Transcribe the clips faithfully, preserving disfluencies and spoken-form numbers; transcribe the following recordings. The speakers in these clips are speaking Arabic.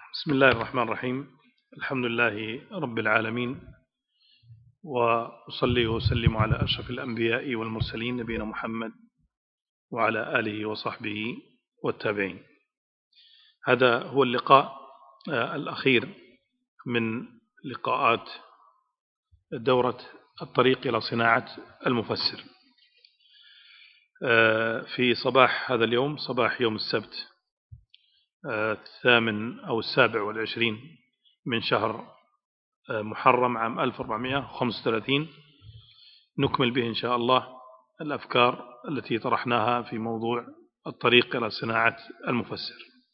بسم الله الرحمن الرحيم. الحمد لله رب العالمين، وأصلي وسلم على أشرف الأنبياء والمرسلين نبينا محمد وعلى آله وصحبه والتابعين. هذا هو اللقاء الأخير من لقاءات دورة الطريق إلى صناعة المفسر في صباح هذا اليوم، صباح يوم السبت الثامن أو السابع والعشرين من شهر محرم عام ألف وأربعمائة وخمسة وثلاثين. نكمل به إن شاء الله الأفكار التي طرحناها في موضوع الطريق إلى صناعة المفسر.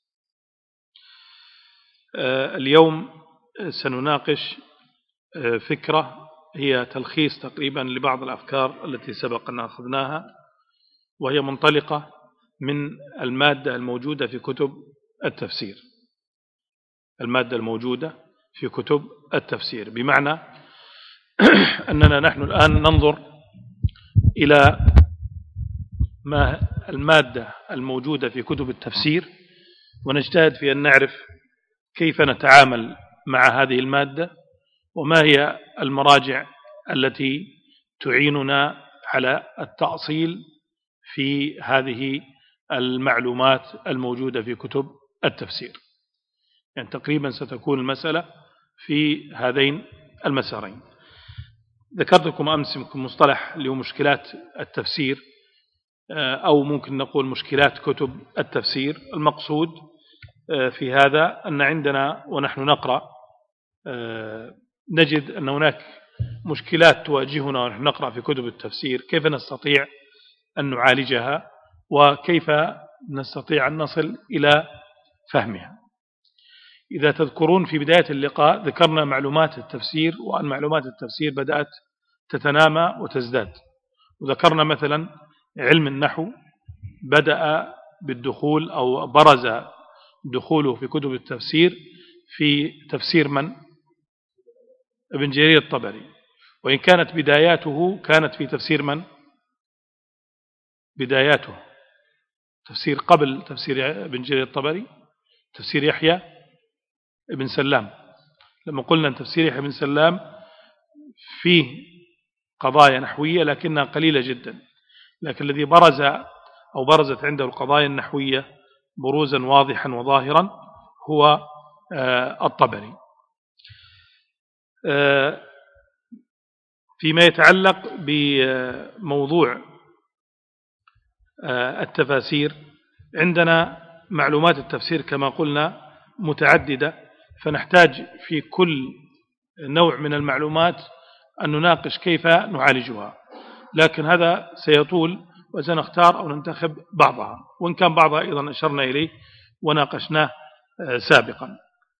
اليوم سنناقش فكرة هي تلخيص تقريبا لبعض الأفكار التي سبق أن أخذناها، وهي منطلقة من المادة الموجودة في كتب التفسير المادة الموجودة في كتب التفسير بمعنى أننا نحن الآن ننظر إلى ما المادة الموجودة في كتب التفسير، ونجتهد في أن نعرف كيف نتعامل مع هذه المادة، وما هي المراجع التي تعيننا على التأصيل في هذه المعلومات الموجودة في كتب التفسير. يعني تقريبا ستكون المسألة في هذين المسارين. ذكرت لكم أمس مصطلح اللي هو مشكلات التفسير، أو ممكن نقول مشكلات كتب التفسير. المقصود في هذا أن عندنا ونحن نقرأ نجد أن هناك مشكلات تواجهنا ونحن نقرأ في كتب التفسير، كيف نستطيع أن نعالجها وكيف نستطيع أن نصل إلى فهمها. إذا تذكرون في بداية اللقاء ذكرنا معلومات التفسير، وأن معلومات التفسير بدأت تتنامى وتزداد، وذكرنا مثلا علم النحو بدأ بالدخول أو برز دخوله في كتب التفسير في تفسير من؟ ابن جرير الطبري، وإن كانت بداياته كانت في تفسير من؟ بداياته تفسير قبل تفسير ابن جرير الطبري، تفسير يحيى ابن سلام. لما قلنا أن تفسير يحيى ابن سلام فيه قضايا نحوية لكنها قليلة جدا، لكن الذي برز أو برزت عنده القضايا النحوية بروزا واضحا وظاهرا هو الطبري. فيما يتعلق بموضوع التفاسير، عندنا معلومات التفسير كما قلنا متعددة، فنحتاج في كل نوع من المعلومات أن نناقش كيف نعالجها، لكن هذا سيطول وسنختار أو ننتخب بعضها، وإن كان بعضها أيضا أشرنا إليه وناقشناه سابقا.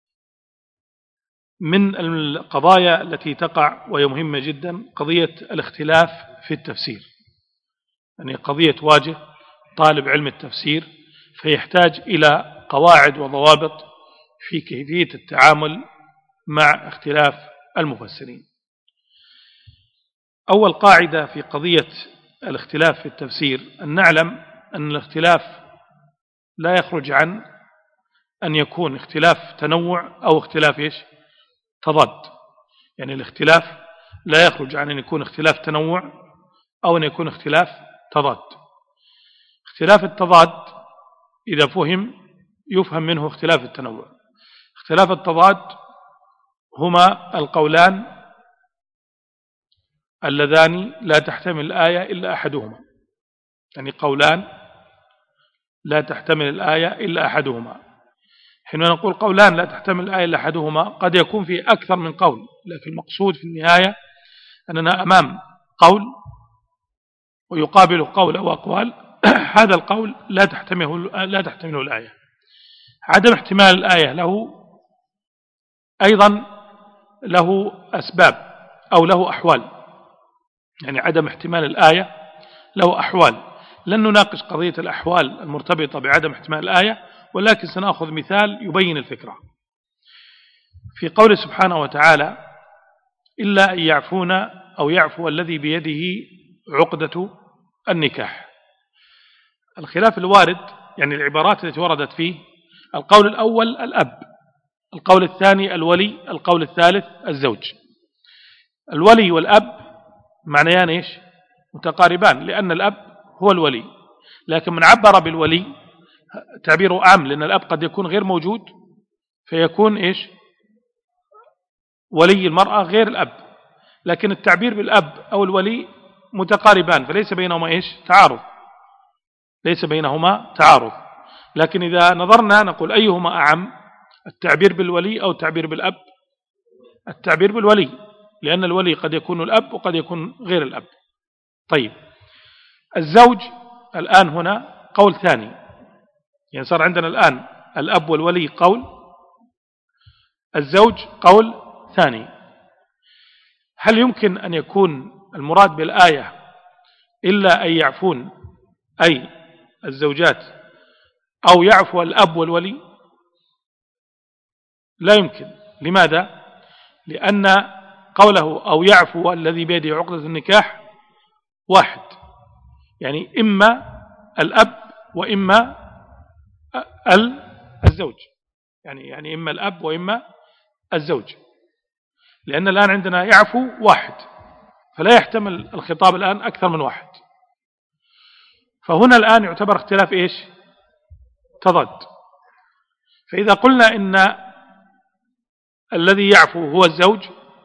من القضايا التي تقع وهي مهمة جدا قضية الاختلاف في التفسير، يعني قضية تواجه طالب علم التفسير، فيحتاج إلى قواعد وضوابط في كيفية التعامل مع اختلاف المفسرين. أول قاعدة في قضية الاختلاف في التفسير أن نعلم أن الاختلاف لا يخرج عن أن يكون اختلاف تنوع أو اختلاف إيش؟ تضاد. يعني الاختلاف لا يخرج عن أن يكون اختلاف تنوع أو أن يكون اختلاف تضاد. اختلاف التضاد إذا فهم يفهم منه اختلاف التنوع. اختلاف التضاد هما القولان اللذان لا تحتمل الآية إلا أحدهما، يعني قولان لا تحتمل الآية إلا أحدهما. حينما نقول قولان لا تحتمل الآية إلا أحدهما قد يكون في أكثر من قول، لكن المقصود في النهاية أننا أمام قول ويقابله قول أو أقوال هذا القول لا تحتمله لا تحتمله الآية. عدم احتمال الآية له أيضا له أسباب أو له أحوال، يعني عدم احتمال الآية له أحوال. لن نناقش قضية الأحوال المرتبطة بعدم احتمال الآية، ولكن سنأخذ مثال يبين الفكرة. في قول سبحانه وتعالى إلا أن يعفون أو يعفو الذي بيده عقدة النكاح. الخلاف الوارد، يعني العبارات التي وردت فيه، القول الأول الأب، القول الثاني الولي، القول الثالث الزوج. الولي والأب معنيان إيش؟ متقاربان، لأن الأب هو الولي، لكن من عبر بالولي تعبيره عام، لأن الأب قد يكون غير موجود فيكون إيش؟ ولي المرأة غير الأب، لكن التعبير بالأب أو الولي متقاربان، فليس بينهما إيش؟ تعارض، ليس بينهما تعارض. لكن إذا نظرنا نقول أيهما أعم، التعبير بالولي أو التعبير بالأب؟ التعبير بالولي، لأن الولي قد يكون الأب وقد يكون غير الأب. طيب، الزوج الآن هنا قول ثاني، يعني صار عندنا الآن الأب والولي قول، الزوج قول ثاني. هل يمكن أن يكون المراد بالآية إلا أن يعفون أي الزوجات أو يعفو الأب والولي؟ لا يمكن. لماذا؟ لأن قوله أو يعفو الذي بيده عقدة النكاح واحد، يعني إما الأب وإما الزوج، يعني يعني إما الأب وإما الزوج، لأن الآن عندنا يعفو واحد، فلا يحتمل الخطاب الآن أكثر من واحد. فهنا الآن يعتبر اختلاف إيش؟ تضاد. فإذا قلنا إن الذي يعفو هو الزوج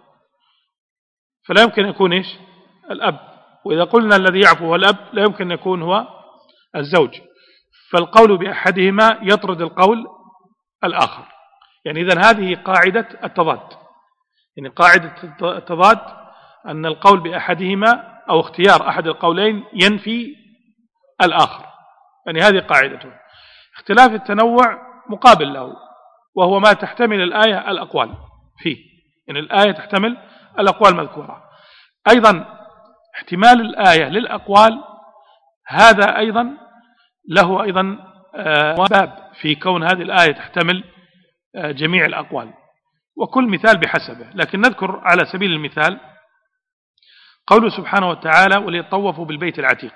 فلا يمكن أن يكون إيش؟ الأب، وإذا قلنا الذي يعفو هو الأب لا يمكن أن يكون هو الزوج، فالقول بأحدهما يطرد القول الآخر. يعني إذن هذه قاعدة التضاد، يعني قاعدة التضاد أن القول بأحدهما أو اختيار أحد القولين ينفي الآخر، يعني هذه قاعدته. اختلاف التنوع مقابل له، وهو ما تحتمل الآية الأقوال فيه، يعني الآية تحتمل الأقوال المذكورة. أيضا احتمال الآية للأقوال هذا أيضا له أيضا باب في كون هذه الآية تحتمل جميع الأقوال، وكل مثال بحسبه. لكن نذكر على سبيل المثال قوله سبحانه وتعالى وليطوفوا بالبيت العتيق.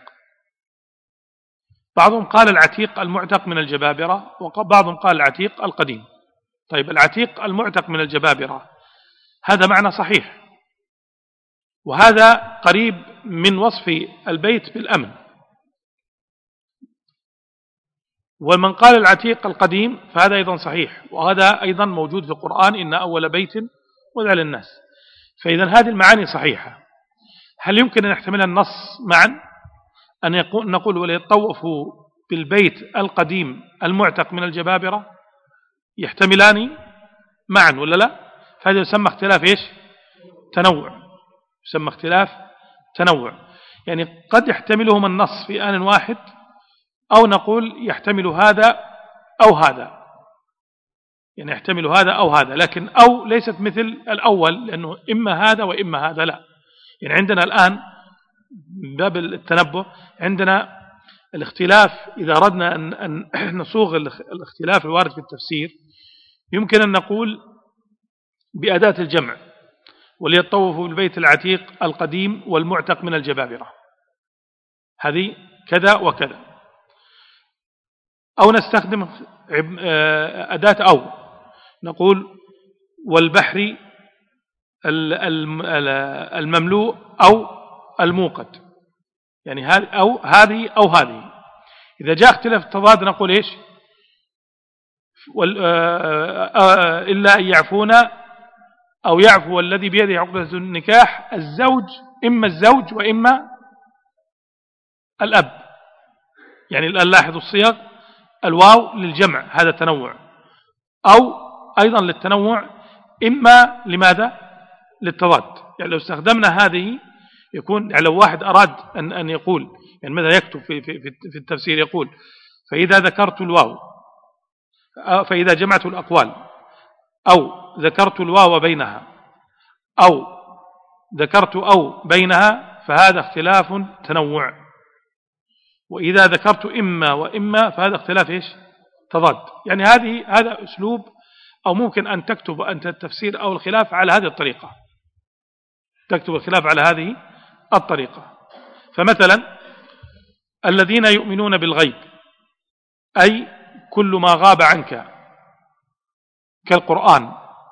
بعضهم قال العتيق المعتق من الجبابرة، وبعضهم قال العتيق القديم. طيب، العتيق المعتق من الجبابرة هذا معنى صحيح، وهذا قريب من وصف البيت بالأمن. ومن قال العتيق القديم فهذا أيضا صحيح، وهذا أيضا موجود في القرآن إن أول بيت وضع للناس. فإذا هذه المعاني صحيحة. هل يمكن أن يحتمل النص معا، أن يقول نقول وليطوفوا بالبيت القديم المعتق من الجبابرة؟ يحتملان معا ولا لا؟ فهذا يسمى اختلاف إيش؟ تنوع، يسمى اختلاف تنوع. يعني قد يحتملهما النص في آن واحد، أو نقول يحتمل هذا أو هذا، يعني يحتمل هذا أو هذا، لكن أو ليست مثل الأول، لأنه إما هذا وإما هذا، لا. يعني عندنا الآن من باب التنبه عندنا الاختلاف، إذا أردنا أن نصوغ الاختلاف الوارد في التفسير يمكن أن نقول بأداة الجمع وليطوفوا بالبيت العتيق القديم والمعتق من الجبابرة، هذه كذا وكذا. أو نستخدم أداة أو، نقول والبحر المملوء أو الموقد، يعني هذه أو هذه أو هذه. إذا جاء اختلاف التضاد نقول إيش؟ إلا أن يعفونا أو يعفو الذي بيده عقدة النكاح الزوج، إما الزوج وإما الأب. يعني الآن لاحظوا الصيغ، الواو للجمع هذا تنوع، أو أيضا للتنوع، إما لماذا؟ للتضاد. يعني لو استخدمنا هذه يكون، يعني لو واحد أراد أن أن يقول، يعني ماذا يكتب في في في التفسير يقول فإذا ذكرت الواو، فإذا جمعت الأقوال، أو ذكرت الواو بينها، أو ذكرت أو بينها، فهذا اختلاف تنوع. وإذا ذكرت إما وإما فهذا اختلاف إيش؟ تضاد. يعني هذه هذا أسلوب، أو ممكن أن تكتب أنت التفسير أو الخلاف على هذه الطريقة، تكتب الخلاف على هذه الطريقة. فمثلا الذين يؤمنون بالغيب، أي كل ما غاب عنك كالقرآن،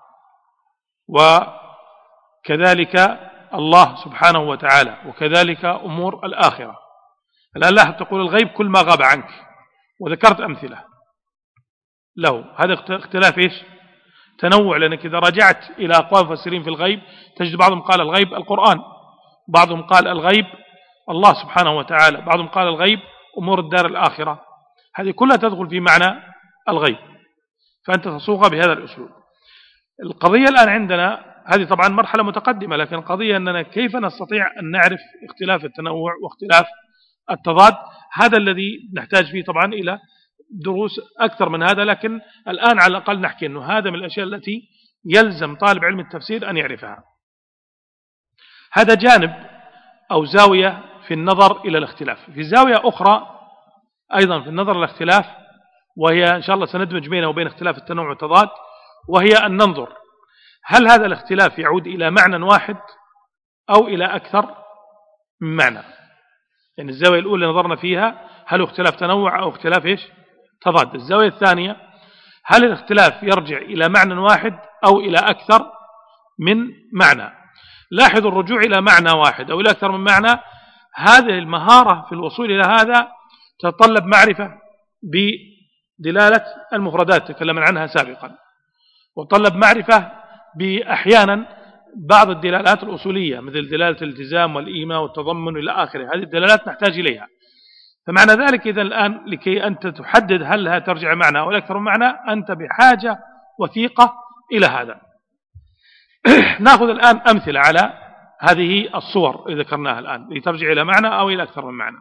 وكذلك الله سبحانه وتعالى، وكذلك أمور الآخرة. الآن لاحظ تقول الغيب كل ما غاب عنك، وذكرت أمثلة له. هذا اختلاف إيش؟ تنوع، لأنك إذا رجعت إلى أقوال المفسرين في الغيب تجد بعضهم قال الغيب القرآن، بعضهم قال الغيب الله سبحانه وتعالى، بعضهم قال الغيب أمور الدار الآخرة. هذه كلها تدخل في معنى الغيب، فأنت تصوغها بهذا الأسلوب. القضية الآن عندنا هذه طبعا مرحلة متقدمة، لكن القضية أننا كيف نستطيع أن نعرف اختلاف التنوع واختلاف التضاد. هذا الذي نحتاج فيه طبعا إلى دروس أكثر من هذا، لكن الآن على الأقل نحكي أنه هذا من الأشياء التي يلزم طالب علم التفسير أن يعرفها. هذا جانب أو زاوية في النظر إلى الاختلاف. في زاوية أخرى أيضا في النظر إلى الاختلاف، وهي إن شاء الله سندمج بينه وبين اختلاف التنوع والتضاد، وهي أن ننظر هل هذا الاختلاف يعود إلى معنى واحد أو إلى أكثر من معنى. يعني الزاوية الأولى نظرنا فيها هل اختلاف تنوع أو اختلاف إيش؟ تضاد. الزاوية الثانية هل الاختلاف يرجع إلى معنى واحد أو إلى أكثر من معنى. لاحظوا الرجوع إلى معنى واحد أو إلى أكثر من معنى، هذه المهارة في الوصول إلى هذا تتطلب معرفة بدلالة المفردات تكلمنا عنها سابقا، وتطلب معرفة بأحيانا بعض الدلالات الأصولية مثل دلالة الالتزام والإيماء والتضمن إلى آخره. هذه الدلالات نحتاج إليها. فمعنى ذلك إذن الآن لكي أنت تحدد هل لها ترجع معنى أو أكثر من معنى، أنت بحاجة وثيقة إلى هذا. نأخذ الآن أمثلة على هذه الصور اللي ذكرناها الآن لترجع إلى معنى أو إلى أكثر من معنى.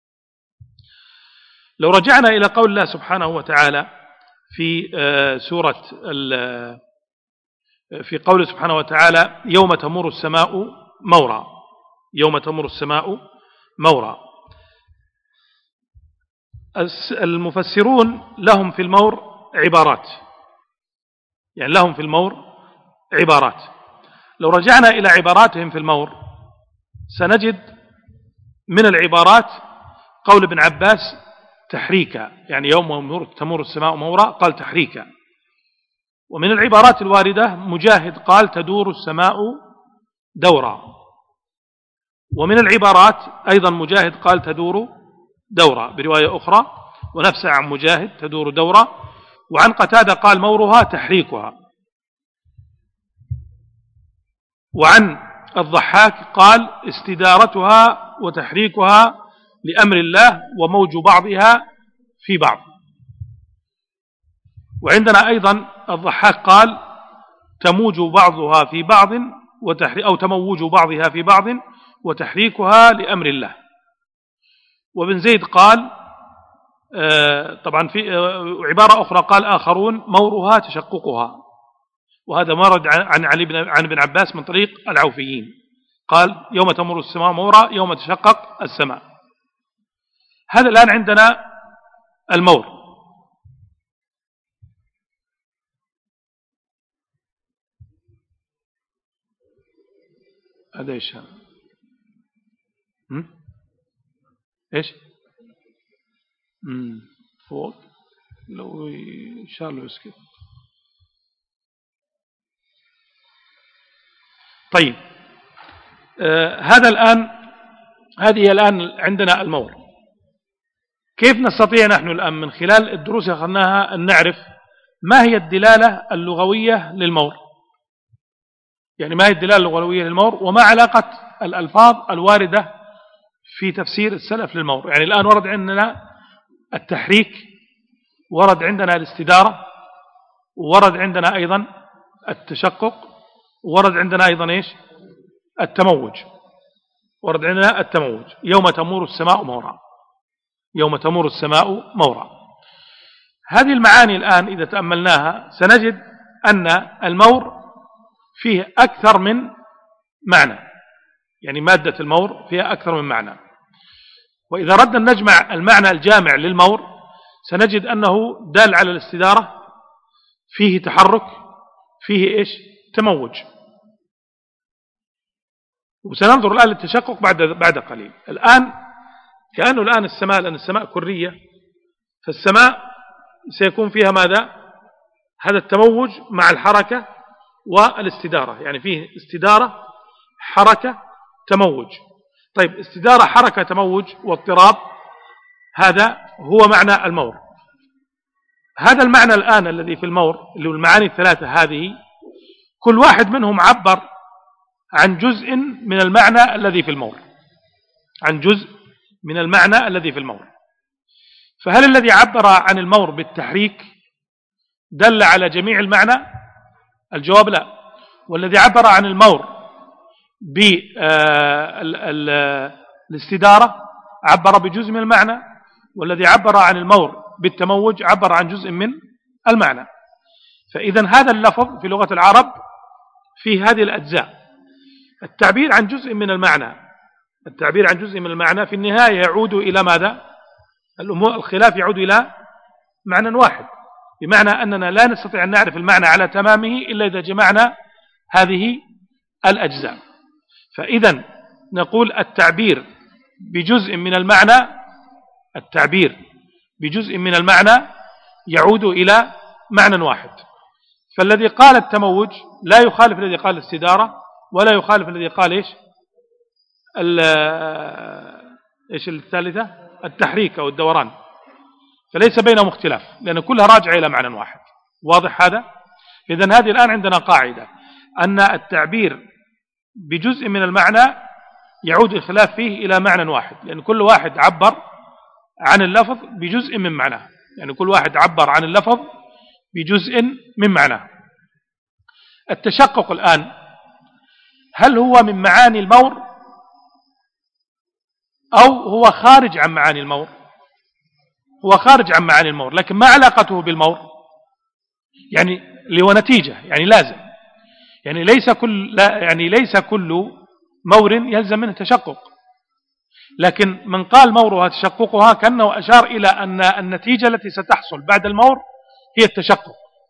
لو رجعنا إلى قول الله سبحانه وتعالى في سورة في قول سبحانه وتعالى يوم تمور السماء مورا، يوم تمور السماء مورا. المفسرون لهم في المور عبارات، يعني لهم في المور عبارات. لو رجعنا إلى عباراتهم في المور سنجد من العبارات قول ابن عباس تحريكا، يعني يوم تمور السماء مورا قال تحريكا. ومن العبارات الواردة مجاهد قال تدور السماء دورا. ومن العبارات أيضا مجاهد قال تدور دورا برواية أخرى، ونفسها عن مجاهد تدور دورا. وعن قتادة قال مورها تحريكها. وعن الضحاك قال استدارتها وتحريكها لأمر الله وموج بعضها في بعض. وعندنا أيضا الضحاك قال تموج بعضها في بعض أو تموج بعضها في بعض وتحريكها لأمر الله. وابن زيد قال طبعا في عبارة أخرى قال آخرون مورها تشققها، وهذا مرد عن علي بن عن ابن عباس من طريق العوفيين، قال يوم تمر السماء مورا يوم تشقق السماء. هذا الآن عندنا المور. هذا ايش هذا؟ ايش؟ امم فوق لو ان شاء الله يسكت. طيب آه هذا الآن هذه الآن عندنا المور. كيف نستطيع نحن الآن من خلال الدروس اللي أخذناها أن نعرف ما هي الدلالة اللغوية للمور؟ يعني ما هي الدلالة اللغوية للمور، وما علاقة الألفاظ الواردة في تفسير السلف للمور؟ يعني الآن ورد عندنا التحريك، ورد عندنا الاستدارة، ورد عندنا أيضا التشقق، ورد عندنا أيضا إيش؟ التموج. ورد عندنا التموج يوم تمور السماء مورا، يوم تمور السماء مورا. هذه المعاني الآن إذا تأملناها سنجد أن المور فيه أكثر من معنى، يعني مادة المور فيها أكثر من معنى. وإذا ردنا نجمع المعنى الجامع للمور سنجد أنه دال على الاستدارة، فيه تحرك، فيه إيش؟ تموج. وسننظر الآن للتشقق بعد بعد قليل. الآن كأنه الآن السماء، لأن السماء كرية، فالسماء سيكون فيها ماذا؟ هذا التموج مع الحركة والاستدارة، يعني فيه استدارة حركة تموج. طيب استدارة حركة تموج واضطراب، هذا هو معنى المور. هذا المعنى الآن الذي في المور اللي هو المعاني الثلاثة هذه، كل واحد منهم عبر عن جزء من المعنى الذي في المور، عن جزء من المعنى الذي في المور. فهل الذي عبر عن المور بالتحريك دل على جميع المعنى؟ الجواب لا. والذي عبر عن المور بالاستدارة عبر بجزء من المعنى، والذي عبر عن المور بالتموج عبر عن جزء من المعنى. فإذا هذا اللفظ في لغة العرب في هذه الأجزاء، التعبير عن جزء من المعنى، التعبير عن جزء من المعنى في النهاية يعود إلى ماذا؟ الخلاف يعود إلى معنى واحد، بمعنى أننا لا نستطيع أن نعرف المعنى على تمامه إلا إذا جمعنا هذه الأجزاء. فإذا نقول التعبير بجزء من المعنى، التعبير بجزء من المعنى يعود إلى معنى واحد. فالذي قال التموج لا يخالف الذي قال الاستدارة، ولا يخالف الذي قال إيش إيش الثالثة التحريك أو الدوران، فليس بينهم اختلاف لأن كلها راجعة إلى معنى واحد. واضح هذا؟ إذن هذه الآن عندنا قاعدة أن التعبير بجزء من المعنى يعود الخلاف فيه إلى معنى واحد، لأن كل واحد عبر عن اللفظ بجزء من معناه، يعني كل واحد عبر عن اللفظ بجزء من معناه. التشقق الآن هل هو من معاني المور أو هو خارج عن معاني المور؟ هو خارج عن معاني المور، لكن ما علاقته بالمور؟ يعني اللي هو نتيجة، يعني لازم، يعني ليس كل لا يعني ليس كل مور يلزم منه تشقق، لكن من قال مورها تشققها كأنه أشار إلى أن النتيجة التي ستحصل بعد المور هي التشقق،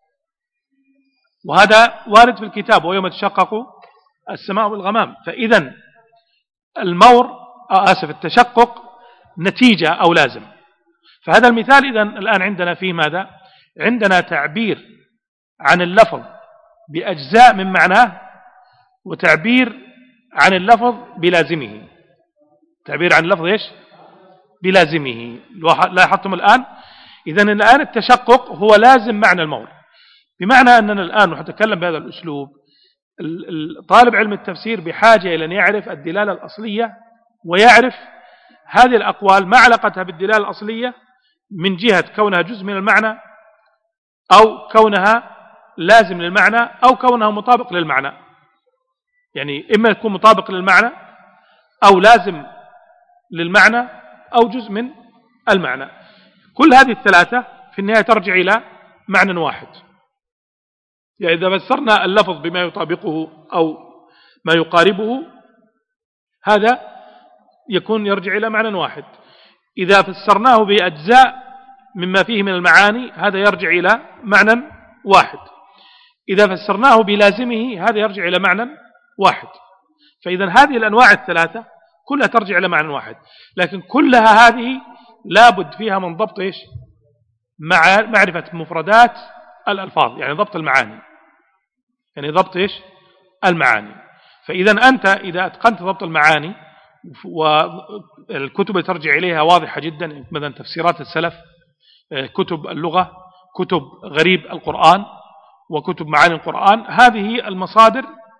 وهذا وارد في الكتاب ويوم تشقق السماء بالغمام. فإذا المور آسف التشقق نتيجة أو لازم. فهذا المثال إذن الآن عندنا فيه ماذا؟ عندنا تعبير عن اللفظ بأجزاء من معناه، وتعبير عن اللفظ بلازمه. تعبير عن اللفظ إيش؟ بلازمه. لاحظتم الآن؟ إذن الآن التشقق هو لازم معنى المور، بمعنى أننا الآن نتكلم بهذا الأسلوب. طالب علم التفسير بحاجة إلى أن يعرف الدلالة الأصلية، ويعرف هذه الأقوال ما علاقتها بالدلالة الأصلية من جهة كونها جزء من المعنى، أو كونها لازم للمعنى، أو كونها مطابق للمعنى. يعني إما يكون مطابق للمعنى أو لازم للمعنى أو جزء من المعنى. كل هذه الثلاثة في النهاية ترجع إلى معنى واحد. يعني إذا فسرنا اللفظ بما يطابقه أو ما يقاربه هذا يكون يرجع إلى معنى واحد. إذا فسرناه بأجزاء مما فيه من المعاني هذا يرجع إلى معنى واحد. إذا فسرناه بلازمه هذا يرجع إلى معنى واحد. فإذا هذه الأنواع الثلاثة كلها ترجع إلى معنى واحد، لكن كلها هذه لابد فيها من ضبط إيش؟ مع معرفة مفردات الألفاظ، يعني ضبط المعاني، يعني ضبط إيش؟ المعاني. فإذا أنت إذا أتقنت ضبط المعاني، والكتب اللي ترجع إليها واضحة جدا، مثلا تفسيرات السلف، كتب اللغة، كتب غريب القرآن، وكتب معاني القرآن، هذه المصادر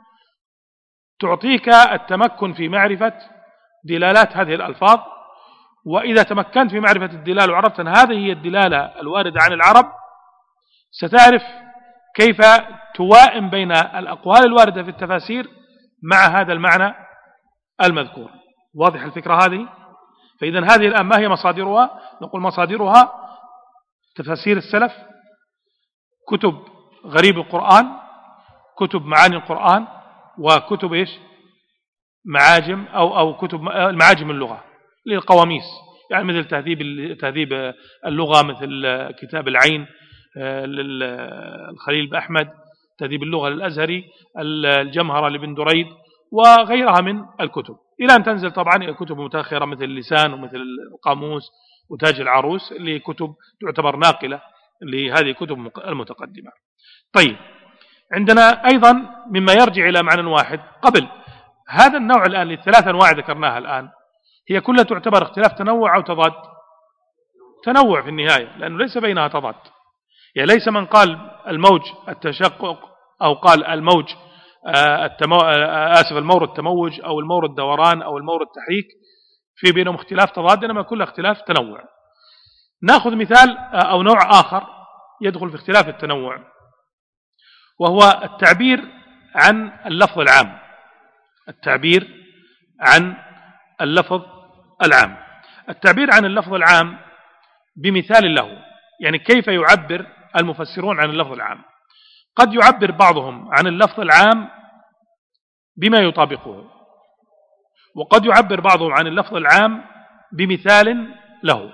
تعطيك التمكن في معرفة دلالات هذه الألفاظ. وإذا تمكنت في معرفة الدلالة وعرفت أن هذه هي الدلالة الواردة عن العرب، ستعرف كيف توائم بين الأقوال الواردة في التفاسير مع هذا المعنى المذكور. واضح الفكرة هذه؟ فإذا هذه الآن ما هي مصادرها؟ نقول مصادرها تفاسير السلف، كتب غريب القرآن، كتب معاني القرآن، وكتب إيش؟ معاجم أو أو كتب معاجم اللغة للقواميس، يعني مثل تهذيب تهذيب اللغة، مثل كتاب العين للخليل بأحمد، تهذيب اللغة للأزهري، الجمهرة لابن دريد، وغيرها من الكتب، إلى أن تنزل طبعا إلى كتب متأخرة مثل اللسان ومثل القاموس وتاج العروس، اللي كتب تعتبر ناقلة لهذه الكتب المتقدمة. طيب، عندنا أيضا مما يرجع إلى معنى واحد قبل هذا النوع الآن، للثلاث أنواع ذكرناها الآن، هي كلها تعتبر اختلاف تنوع أو تضاد؟ تنوع في النهاية، لأنه ليس بينها تضاد. يعني ليس من قال الموج التشقق أو قال الموج التمو... آسف المورد التموج أو المورد الدوران أو المورد التحريك في بينهم اختلاف تضاد، إنما كل اختلاف تنوع. نأخذ مثال أو نوع آخر يدخل في اختلاف التنوع، وهو التعبير عن اللفظ العام. التعبير عن اللفظ العام التعبير عن اللفظ العام بمثال له. يعني كيف يعبر المفسرون عن اللفظ العام؟ قد يعبر بعضهم عن اللفظ العام بما يطابقه، وقد يعبر بعضهم عن اللفظ العام بمثال له.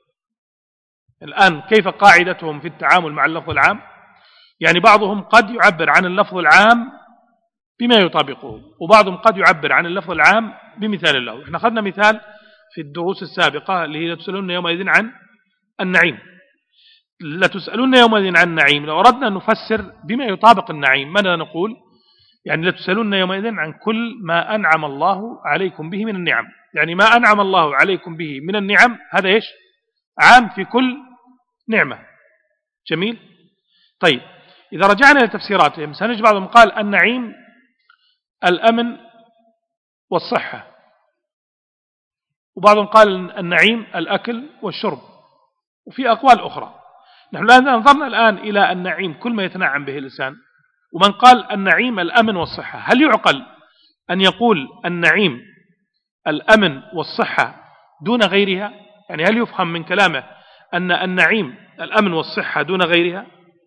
الآن كيف قاعدتهم في التعامل مع اللفظ العام؟ يعني بعضهم قد يعبر عن اللفظ العام بما يطابقه، وبعضهم قد يعبر عن اللفظ العام بمثال له. احنا أخذنا مثال في الدروس السابقة اللي هي لتسألون يومئذ عن النعيم. لتسألون يومئذ عن النعيم، لو أردنا أن نفسر بما يطابق النعيم ماذا نقول؟ يعني لتسألون يومئذ عن كل ما أنعم الله عليكم به من النعم. يعني ما أنعم الله عليكم به من النعم هذا إيش؟ عام في كل نعمة. جميل. طيب، إذا رجعنا لتفسيراتهم سنجد بعضهم قال النعيم الأمن والصحة، وبعضهم قال النعيم الأكل والشرب، وفي أقوال أخرى. نحن الآن نظرنا الآن إلى النعيم كل ما يتنعم به الإنسان، ومن قال النعيم الأمن والصحة، هل يعقل أن يقول النعيم الأمن والصحة دون غيرها؟ يعني هل يفهم من كلامه أن النعيم الأمن والصحة دون غيرها؟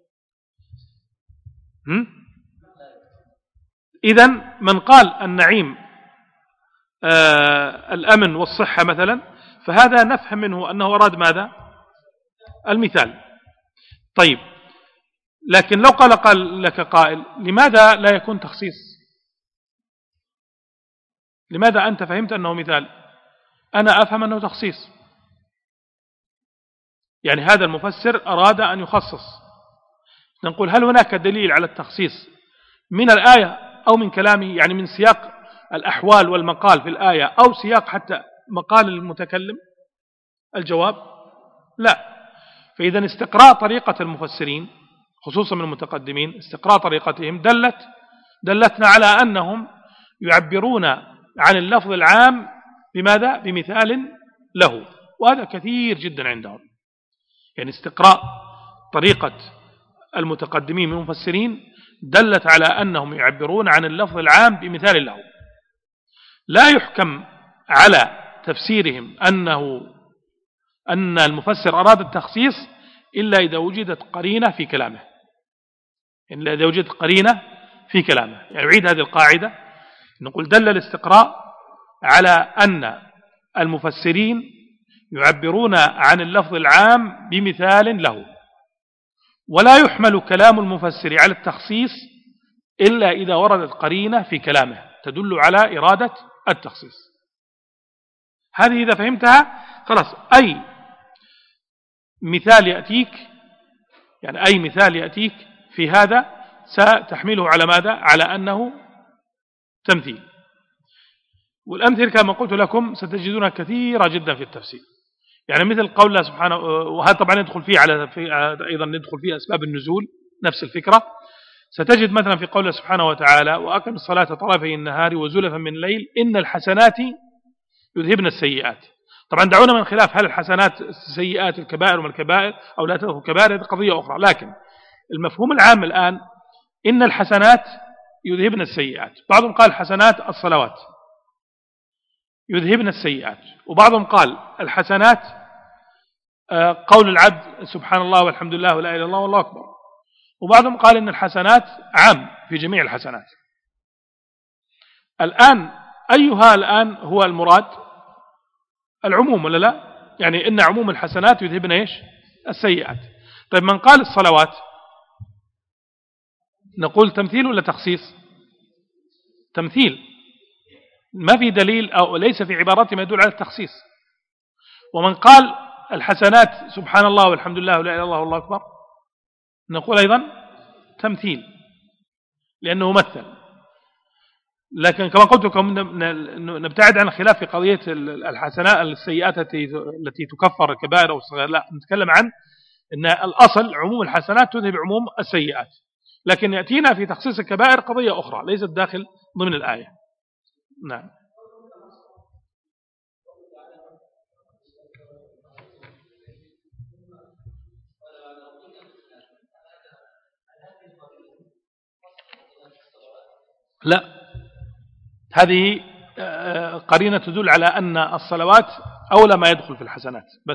إذن من قال النعيم آه الأمن والصحة مثلا، فهذا نفهم منه أنه أراد ماذا؟ المثال. طيب، لكن لو قال قال لك قائل لماذا لا يكون تخصيص؟ لماذا أنت فهمت أنه مثال؟ أنا أفهم أنه تخصيص. يعني هذا المفسر أراد أن يخصص. نقول هل هناك دليل على التخصيص من الآية أو من كلامه؟ يعني من سياق الأحوال والمقال في الآية أو سياق حتى مقال المتكلم؟ الجواب لا. فإذا استقراء طريقة المفسرين خصوصا من المتقدمين، استقراء طريقتهم دلت دلتنا على أنهم يعبرون عن اللفظ العام بماذا؟ بمثال له، وهذا كثير جدا عندهم. يعني استقراء طريقة المتقدمين من المفسرين دلت على أنهم يعبرون عن اللفظ العام بمثال له. لا يحكم على تفسيرهم أنه أن المفسر أراد التخصيص إلا إذا وجدت قرينة في كلامه، إلا إذا وجدت قرينة في كلامه. يعني أعيد هذه القاعدة، نقول دل الاستقراء على أن المفسرين يعبرون عن اللفظ العام بمثال له، ولا يحمل كلام المفسر على التخصيص إلا إذا وردت قرينة في كلامه تدل على إرادة التخصيص. هذه إذا فهمتها خلاص، أي مثال يأتيك يعني أي مثال يأتيك في هذا ستحمله على ماذا؟ على أنه تمثيل. والأمثل كما قلت لكم ستجدونها كثيرة جدا في التفسير. يعني مثل قول الله سبحانه، وهذا طبعا ندخل فيه على في أيضا ندخل فيه أسباب النزول، نفس الفكرة. ستجد مثلا في قول الله سبحانه وتعالى وأقم الصلاة طرفي النهار وزلفا من الليل إن الحسنات يذهبن السيئات. طبعا دعونا من خلاف هل الحسنات السيئات الكبائر وما الكبائر أو لا تذهب الكبائر، هذه قضية أخرى، لكن المفهوم العام الآن إن الحسنات يذهبن السيئات. بعضهم قال الحسنات الصلوات يذهبن السيئات، وبعضهم قال الحسنات قول العبد سبحان الله والحمد لله ولا إله إلا الله والله أكبر، وبعضهم قال إن الحسنات عام في جميع الحسنات. الآن أيها الآن هو المراد؟ العموم ولا لا؟ يعني إن عموم الحسنات يذهبن إيش؟ السيئات. طيب من قال الصلوات نقول تمثيل ولا تخصيص؟ تمثيل، ما في دليل أو ليس في عبارته ما يدل على التخصيص. ومن قال الحسنات سبحان الله والحمد لله ولا إله إلا الله والله أكبر نقول أيضا تمثيل لأنه مثل. لكن كما قلت لكم نبتعد عن الخلاف في قضية الحسنات السيئات التي تكفر الكبائر أو الصغيرة، لا، نتكلم عن أن الأصل عموم الحسنات تذهب عموم السيئات، لكن يأتينا في تخصيص الكبائر قضية أخرى ليست داخل ضمن الآية. نعم. لا، هذه قرينة تدل على أن الصلوات أولى ما يدخل في الحسنات، بس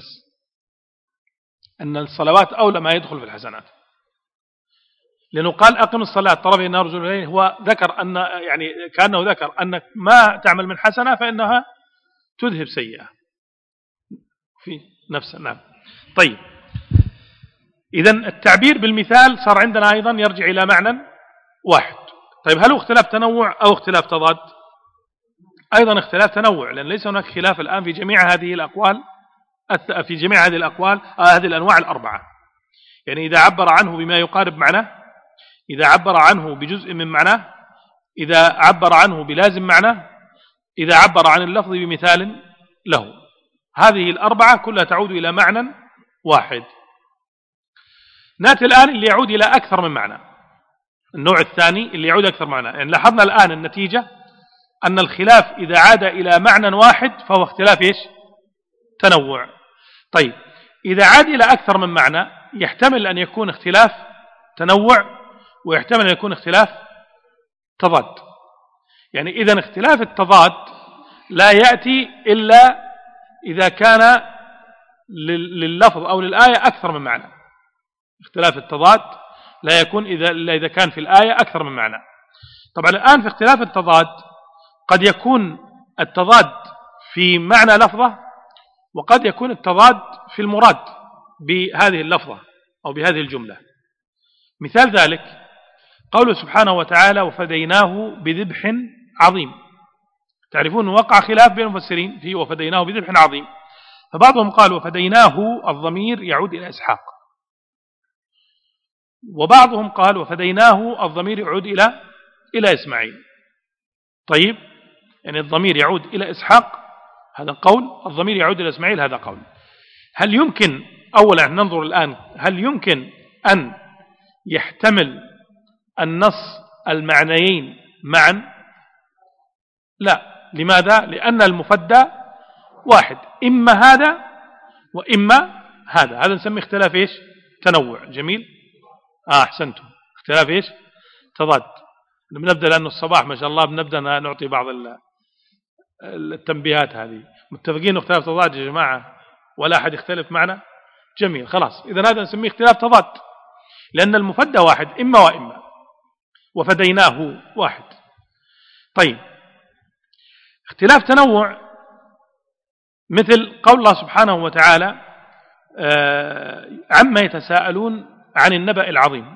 أن الصلوات أولى ما يدخل في الحسنات، لأنه قال أقم الصلاة طرفي النهار وزلفا من الليل، هو ذكر أن يعني كأنه ذكر أنك ما تعمل من حسنة فإنها تذهب سيئة في نفسها. نعم. طيب، إذن التعبير بالمثال صار عندنا أيضا يرجع إلى معنى واحد. طيب، هل هو اختلاف تنوع أو اختلاف تضاد؟ أيضا اختلاف تنوع، لأن ليس هناك خلاف الآن في جميع هذه الأقوال في جميع هذه الأقوال هذه الأنواع الأربعة. يعني إذا عبر عنه بما يقارب معناه، إذا عبر عنه بجزء من معناه، إذا عبر عنه بلازم معناه، إذا عبر عن اللفظ بمثال له، هذه الأربعة كلها تعود إلى معنى واحد. نأتي الآن اللي يعود إلى أكثر من معنى، النوع الثاني اللي يعود أكثر معنى. يعني لاحظنا الآن النتيجة أن الخلاف إذا عاد إلى معنى واحد فهو اختلاف إيش؟ تنوع. طيب، إذا عاد إلى أكثر من معنى يحتمل أن يكون اختلاف تنوع ويحتمل أن يكون اختلاف تضاد. يعني إذن اختلاف التضاد لا يأتي إلا إذا كان لللفظ أو للآية أكثر من معنى. اختلاف التضاد لا يكون إلا إذا كان في الآية أكثر من معنى. طبعا الآن في اختلاف التضاد قد يكون التضاد في معنى لفظة، وقد يكون التضاد في المراد بهذه اللفظة أو بهذه الجملة. مثال ذلك قوله سبحانه وتعالى وفديناه بذبح عظيم. تعرفون وقع خلاف بين المفسرين فيه وفديناه بذبح عظيم، فبعضهم قال وفديناه الضمير يعود إلى إسحاق، وبعضهم قال وفديناه الضمير يعود إلى إلى إسماعيل. طيب، يعني الضمير يعود إلى إسحاق هذا قول، الضمير يعود إلى إسماعيل هذا قول. هل يمكن أولا ننظر الآن هل يمكن أن يحتمل النص المعنيين معا؟ لا. لماذا؟ لأن المفدى واحد، إما هذا وإما هذا. هذا نسميه اختلاف إيش؟ تنوع. جميل. آه أحسنتم. اختلاف إيش؟ تضاد. بنبدأ لأنه الصباح ما شاء الله بنبدأ نعطي بعض التنبيهات هذه. متفقين اختلاف تضاد يا جماعة؟ ولا أحد يختلف معنا؟ جميل، خلاص. إذن هذا نسميه اختلاف تضاد، لأن المفدى واحد، إما وإما، وفديناه واحد. طيب، اختلاف تنوع مثل قول الله سبحانه وتعالى آه عما يتساءلون عن النبأ العظيم.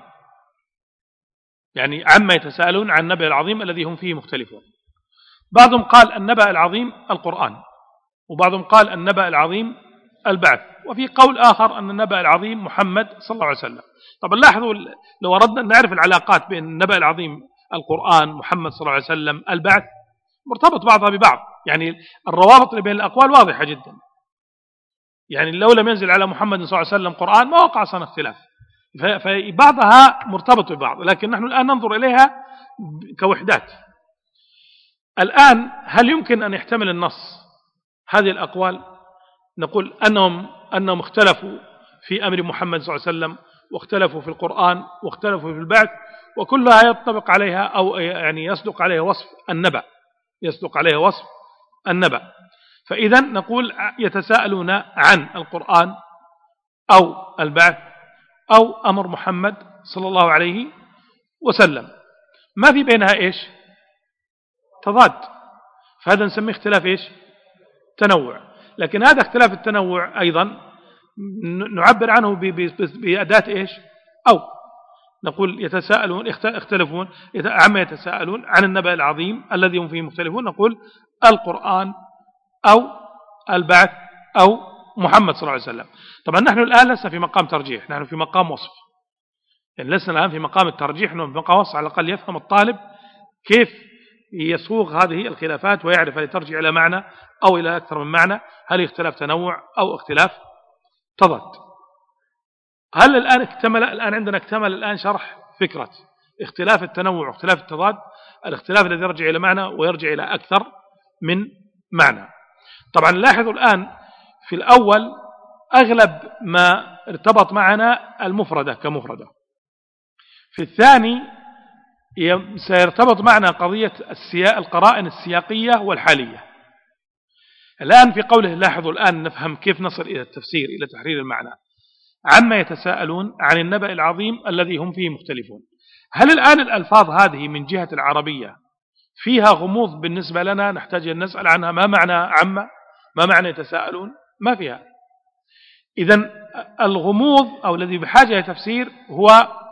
يعني عما يتساءلون عن النبأ العظيم الذي هم فيه مختلفون. بعضهم قال النبأ العظيم القرآن، وبعضهم قال النبأ العظيم البعث، وفي قول آخر أن النبأ العظيم محمد صلى الله عليه وسلم. طبعا لاحظوا لو أردنا نعرف العلاقات بين النبأ العظيم القرآن محمد صلى الله عليه وسلم البعث مرتبط بعضها ببعض، يعني الروابط بين الأقوال واضحة جدا. يعني لو لم ينزل على محمد صلى الله عليه وسلم قرآن ما وقع صنع اختلاف، فبعضها مرتبط ببعض، لكن نحن الآن ننظر إليها كوحدات. الآن هل يمكن أن يحتمل النص هذه الأقوال؟ نقول أنهم أنهم اختلفوا في أمر محمد صلى الله عليه وسلم، واختلفوا في القرآن، واختلفوا في البعث، وكلها يطبق عليها أو يعني يصدق عليها وصف النبأ، يصدق عليها وصف النبأ. فإذا نقول يتساءلون عن القرآن أو البعث أو أمر محمد صلى الله عليه وسلم، ما في بينها إيش؟ تضاد. فهذا نسميه اختلاف إيش؟ تنوع. لكن هذا اختلاف التنوع أيضا نعبر عنه بأداة إيش؟ أو نقول يتساءلون اختلفون عما يتساءلون عن النبأ العظيم الذي هم فيه مختلفون، نقول القرآن أو البعث أو محمد صلى الله عليه وسلم. طبعا نحن الآن لسه في مقام ترجيح، نحن في مقام وصف. يعني لسنا الآن في مقام الترجيح، إنه بقى وصف على الأقل يفهم الطالب كيف يصوغ هذه الخلافات ويعرف هل ترجع إلى معنى أو إلى أكثر من معنى، هل اختلاف تنوع أو اختلاف تضاد. هل الآن اكتمل الآن عندنا اكتمل الآن شرح فكرة اختلاف التنوع واختلاف التضاد، الاختلاف الذي يرجع إلى معنى ويرجع إلى أكثر من معنى. طبعا لاحظوا الآن في الأول أغلب ما ارتبط معنا المفردة كمفردة، في الثاني سيرتبط معنا قضية القرائن السياقية والحالية. الآن في قوله لاحظوا الآن نفهم كيف نصل إلى التفسير إلى تحرير المعنى. عما يتساءلون عن النبأ العظيم الذي هم فيه مختلفون. هل الآن الألفاظ هذه من جهة العربية فيها غموض بالنسبة لنا نحتاج أن نسأل عنها ما معنى عما ما معنى يتساءلون؟ ما فيها. إذن الغموض أو الذي بحاجة إلى تفسير هو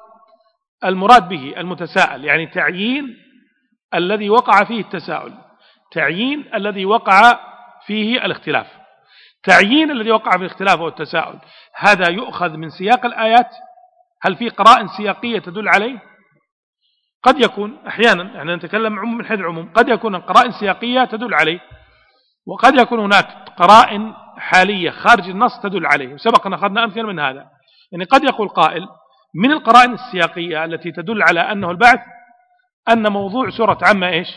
المراد به المتساءل، يعني تعيين الذي وقع فيه التساؤل، تعيين الذي وقع فيه الاختلاف. تعيين الذي وقع في الاختلاف والتساؤل هذا يؤخذ من سياق الآيات. هل في قرائن سياقية تدل عليه؟ قد يكون أحيانا، يعني نتكلم عموم من حيث العموم، قد يكون قرائن سياقية تدل عليه، وقد يكون هناك قرائن حالية خارج النص تدل عليه، وسبق أن أخذنا أمثلة من هذا. يعني قد يقول قائل من القرائن السياقية التي تدل على أنه البعث أن موضوع سورة عما إيش؟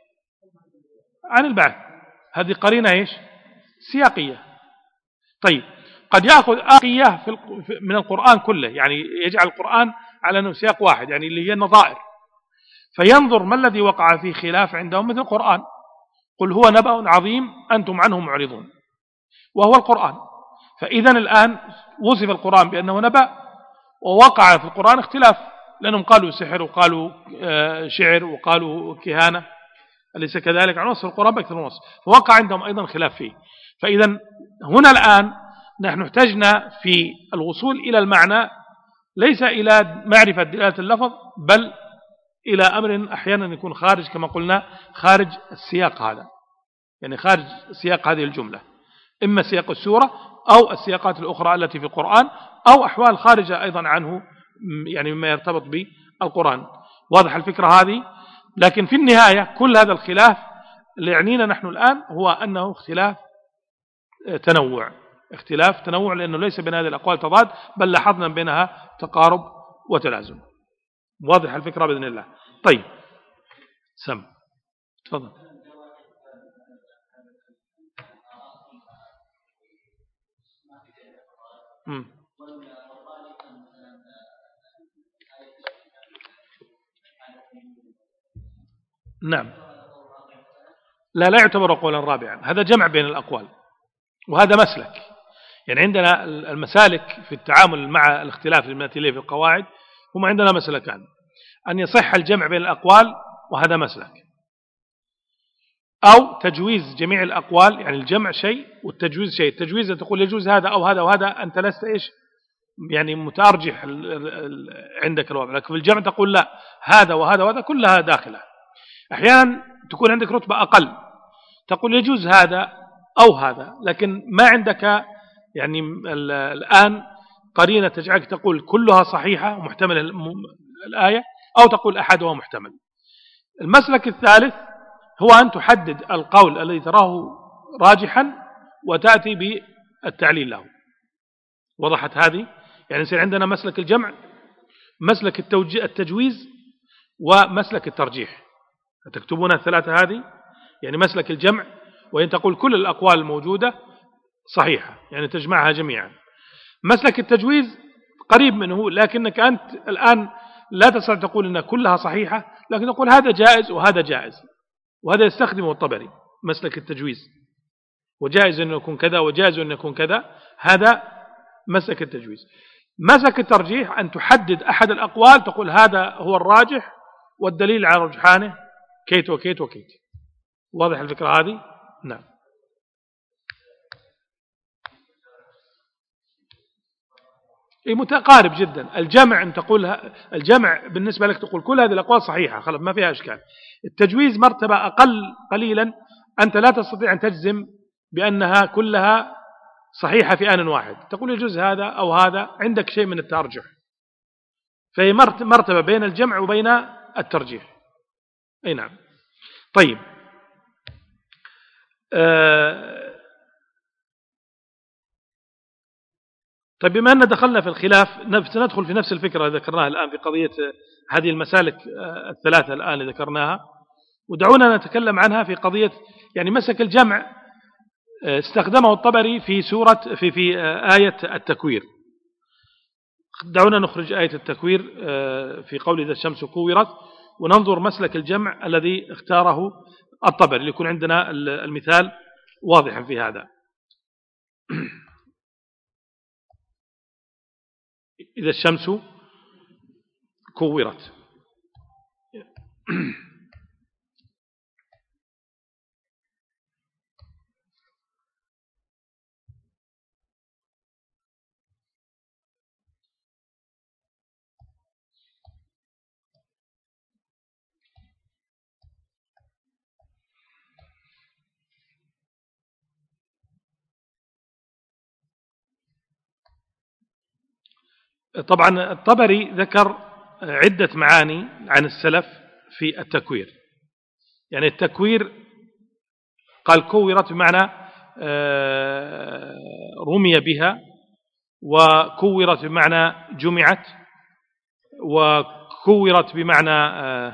عن البعث. هذه قرينة إيش؟ سياقية. طيب قد يأخذ آية من القرآن كله، يعني يجعل القرآن على أنه سياق واحد، يعني اللي هي النظائر، فينظر ما الذي وقع فيه خلاف عندهم مثل القرآن. قل هو نبأ عظيم أنتم عنه معرضون، وهو القرآن. فإذا الآن وصف القرآن بأنه نبأ، ووقع في القرآن اختلاف، لأنهم قالوا سحر وقالوا شعر وقالوا كهانة، أليس كذلك؟ عن وصف القرآن بأكثر من وصف، فوقع عندهم أيضا خلاف فيه. فإذا هنا الآن نحن احتجنا في الوصول إلى المعنى ليس إلى معرفة دلالة اللفظ، بل إلى أمر أحيانا يكون خارج كما قلنا خارج السياق هذا، يعني خارج سياق هذه الجملة، إما سياق السورة أو السياقات الأخرى التي في القرآن، أو أحوال خارجة أيضا عنه، يعني مما يرتبط بالقرآن. واضح الفكرة هذه؟ لكن في النهاية كل هذا الخلاف اللي يعنينا نحن الآن هو أنه اختلاف تنوع، اختلاف تنوع، لأنه ليس بين هذه الأقوال تضاد، بل لاحظنا بينها تقارب وتلازم. واضح الفكرة بإذن الله؟ طيب سم تفضل. مم. نعم، لا لا يعتبر قولا رابعا، هذا جمع بين الأقوال، وهذا مسلك. يعني عندنا المسالك في التعامل مع الاختلاف اللي بنأتي إليه في القواعد هم عندنا مسلكان: أن يصح الجمع بين الأقوال وهذا مسلك، أو تجويز جميع الأقوال، يعني الجمع شيء والتجويز شيء. التجويز تقول يجوز هذا أو هذا وهذا، أنت لست إيش يعني متأرجح عندك الوضع، لكن في الجمع تقول لا، هذا وهذا وهذا كلها داخلة. أحيانا تكون عندك رتبة أقل تقول يجوز هذا أو هذا، لكن ما عندك يعني الآن قرينة تجعلك تقول كلها صحيحة ومحتمل الآية، أو تقول أحدها محتمل. المسلك الثالث هو أن تحدد القول الذي تراه راجحا وتأتي بالتعليل له. وضحت هذه؟ يعني يصير عندنا مسلك الجمع، مسلك التجويز، ومسلك الترجيح. تكتبون الثلاثة هذه، يعني مسلك الجمع وإن تقول كل الأقوال الموجودة صحيحة، يعني تجمعها جميعا. مسلك التجويز قريب منه، لكنك أنت الآن لا تستطيع تقول إن كلها صحيحة، لكن تقول هذا جائز وهذا جائز، وهذا يستخدمه الطبري مسلك التجويز، وجائز أن يكون كذا وجائز أن يكون كذا، هذا مسلك التجويز. مسلك الترجيح أن تحدد أحد الأقوال تقول هذا هو الراجح والدليل على رجحانه كيت وكيت وكيت. واضح الفكرة هذه؟ نعم. متقارب جدا. الجمع أن تقول الجمع بالنسبة لك تقول كل هذه الأقوال صحيحة، خلاص ما فيها إشكال. التجويز مرتبة أقل قليلا، أنت لا تستطيع أن تجزم بأنها كلها صحيحة في آن واحد، تقول يجوز هذا أو هذا، عندك شيء من التأرجح. فهي مرتبة بين الجمع وبين الترجيح. أي نعم. طيب آه طيب بما أن دخلنا في الخلاف سندخل في نفس الفكرة ذكرناها الآن في قضية هذه المسالك الثلاثة الآن اللي ذكرناها، ودعونا نتكلم عنها في قضية يعني مسك الجمع استخدمه الطبري في سورة في في آية التكوير. دعونا نخرج آية التكوير في قول إذا الشمس كورت وننظر مسلك الجمع الذي اختاره الطبري ليكون عندنا المثال واضحا في هذا. إذا الشمس كورت طبعا الطبري ذكر عدة معاني عن السلف في التكوير. يعني التكوير قال كورت بمعنى رمي بها، وكورت بمعنى جمعت، وكورت بمعنى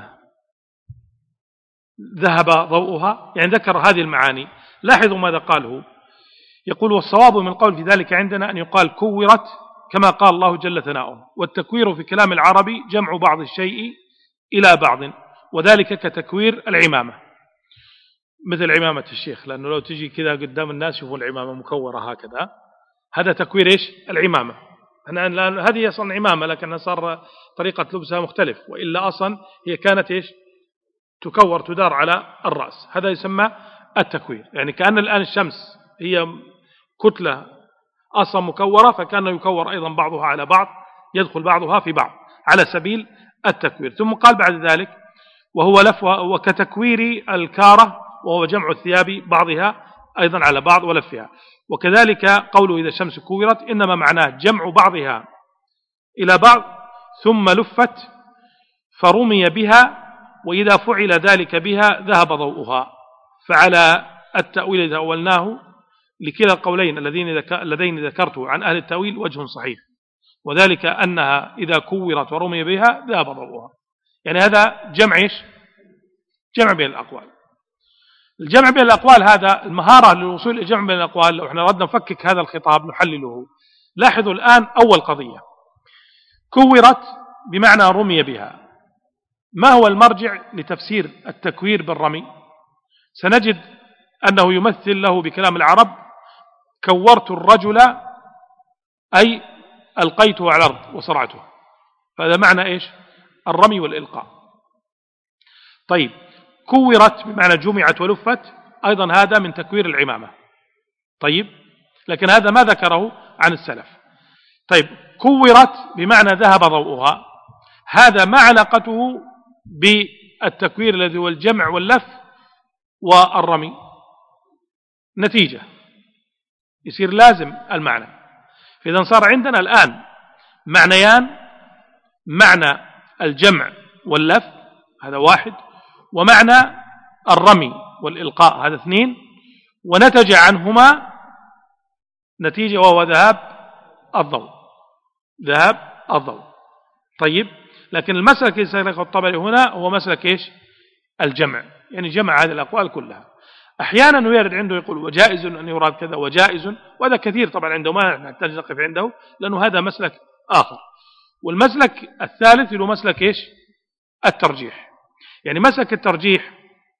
ذهب ضوءها، يعني ذكر هذه المعاني. لاحظوا ماذا قاله، يقول والصواب من قول في ذلك عندنا أن يقال كورت كما قال الله جل ثناؤه. والتكوير في كلام العربي جمع بعض الشيء إلى بعض، وذلك كتكوير العمامة، مثل عمامة الشيخ، لأنه لو تجي كذا قدام الناس يشوفوا العمامة مكورة هكذا، هذا تكوير إيش؟ العمامة. هذه أصلا عمامة لكنها صار طريقة لبسها مختلف، وإلا أصلا هي كانت إيش؟ تكور تدار على الرأس، هذا يسمى التكوير. يعني كأن الآن الشمس هي كتلة أصلا مكورة، فكان يكور أيضا بعضها على بعض، يدخل بعضها في بعض على سبيل التكوير. ثم قال بعد ذلك وهو لفها وكتكوير الكارة، وهو جمع الثياب بعضها أيضا على بعض ولفها. وكذلك قوله إذا الشمس كورت إنما معناه جمع بعضها إلى بعض ثم لفت فرمي بها، وإذا فعل ذلك بها ذهب ضوءها. فعلى التأويل الذي أولناه لكلا القولين الذين ذكرته عن أهل التأويل وجه صحيح، وذلك أنها إذا كورت ورمي بها ذهب ضوءها. يعني هذا جمع إيش؟ جمع بين الأقوال. الجمع بين الأقوال هذا المهارة للوصول إلى جمع بين الأقوال. لو احنا ردنا نفكك هذا الخطاب نحلله. لاحظوا الآن أول قضية كورت بمعنى رمي بها. ما هو المرجع لتفسير التكوير بالرمي؟ سنجد أنه يمثل له بكلام العرب كورت الرجل أي ألقيته على الأرض وصرعته، فهذا معنى إيش؟ الرمي والإلقاء. طيب كورت بمعنى جمعت ولفت، أيضا هذا من تكوير العمامة. طيب لكن هذا ما ذكره عن السلف. طيب كورت بمعنى ذهب ضوءها، هذا ما علاقته بالتكوير الذي هو الجمع واللف والرمي؟ نتيجة يصير لازم المعنى. فإذا صار عندنا الآن معنيان، معنى الجمع واللف هذا واحد، ومعنى الرمي والإلقاء هذا اثنين، ونتج عنهما نتيجة وهو ذهاب الضوء ذهاب الضوء. طيب لكن المسلك الذي سيسلكه الطبري هنا هو مسلك إيش؟ الجمع، يعني جمع هذه الأقوال كلها. أحيانا يرد عنده يقول وجائز أن يراد كذا وجائز، وهذا كثير طبعا عنده، ما نحتاج نقف عنده لأنه هذا مسلك آخر. والمسلك الثالث له مسلك إيش؟ الترجيح. يعني مسلك الترجيح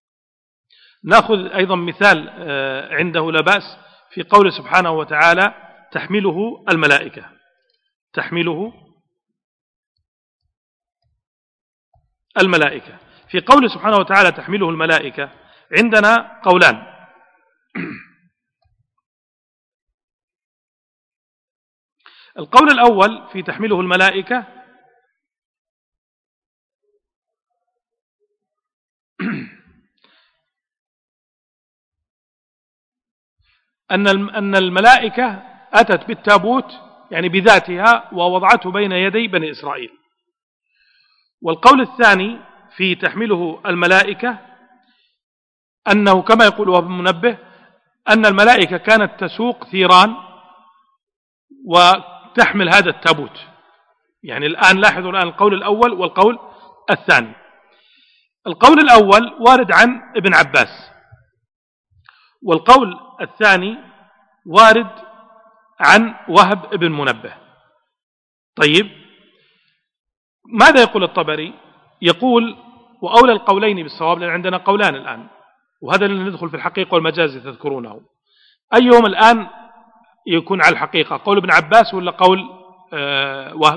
نأخذ أيضا مثال عنده لا بأس في قوله سبحانه وتعالى تحمله الملائكة. تحمله الملائكة، في قوله سبحانه وتعالى تحمله الملائكة عندنا قولان. القول الأول في تحمله الملائكة أن أن الملائكة أتت بالتابوت يعني بذاتها ووضعته بين يدي بني إسرائيل. والقول الثاني في تحمله الملائكة أنه كما يقول وهب المنبه أن الملائكة كانت تسوق ثيران وتحمل هذا التابوت. يعني الآن لاحظوا الآن القول الأول والقول الثاني. القول الأول وارد عن ابن عباس، والقول الثاني وارد عن وهب ابن منبه. طيب ماذا يقول الطبري؟ يقول وأولى القولين بالصواب، لأن عندنا قولان الآن، وهذا اللي ندخل في الحقيقة والمجاز تذكرونه. أيهم الآن يكون على الحقيقة، قول ابن عباس ولا قول آه وهب؟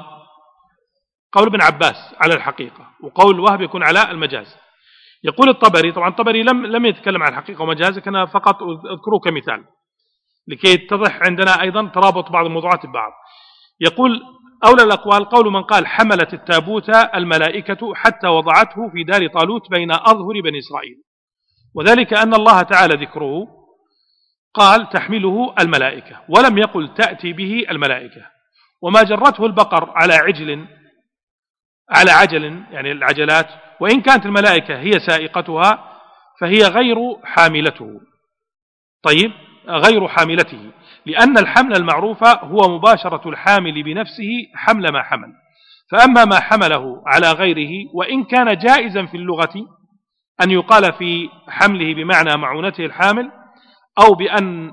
قول ابن عباس على الحقيقة، وقول وهب يكون على المجاز. يقول الطبري، طبعا الطبري لم لم يتكلم عن الحقيقة ومجاز، كان فقط أذكره كمثال لكي يتضح عندنا أيضا ترابط بعض الموضوعات ببعض. يقول أولى الأقوال قول من قال حملت التابوت الملائكة حتى وضعته في دار طالوت بين أظهر بني إسرائيل، وذلك أن الله تعالى ذكره قال تحمله الملائكة، ولم يقل تأتي به الملائكة. وما جرته البقر على عجل على عجل يعني العجلات، وإن كانت الملائكة هي سائقتها فهي غير حاملته. طيب غير حاملته، لأن الحمل المعروف هو مباشرة الحامل بنفسه حمل ما حمل. فأما ما حمله على غيره وإن كان جائزا في اللغة أن يقال في حمله بمعنى معونته الحامل، أو بأن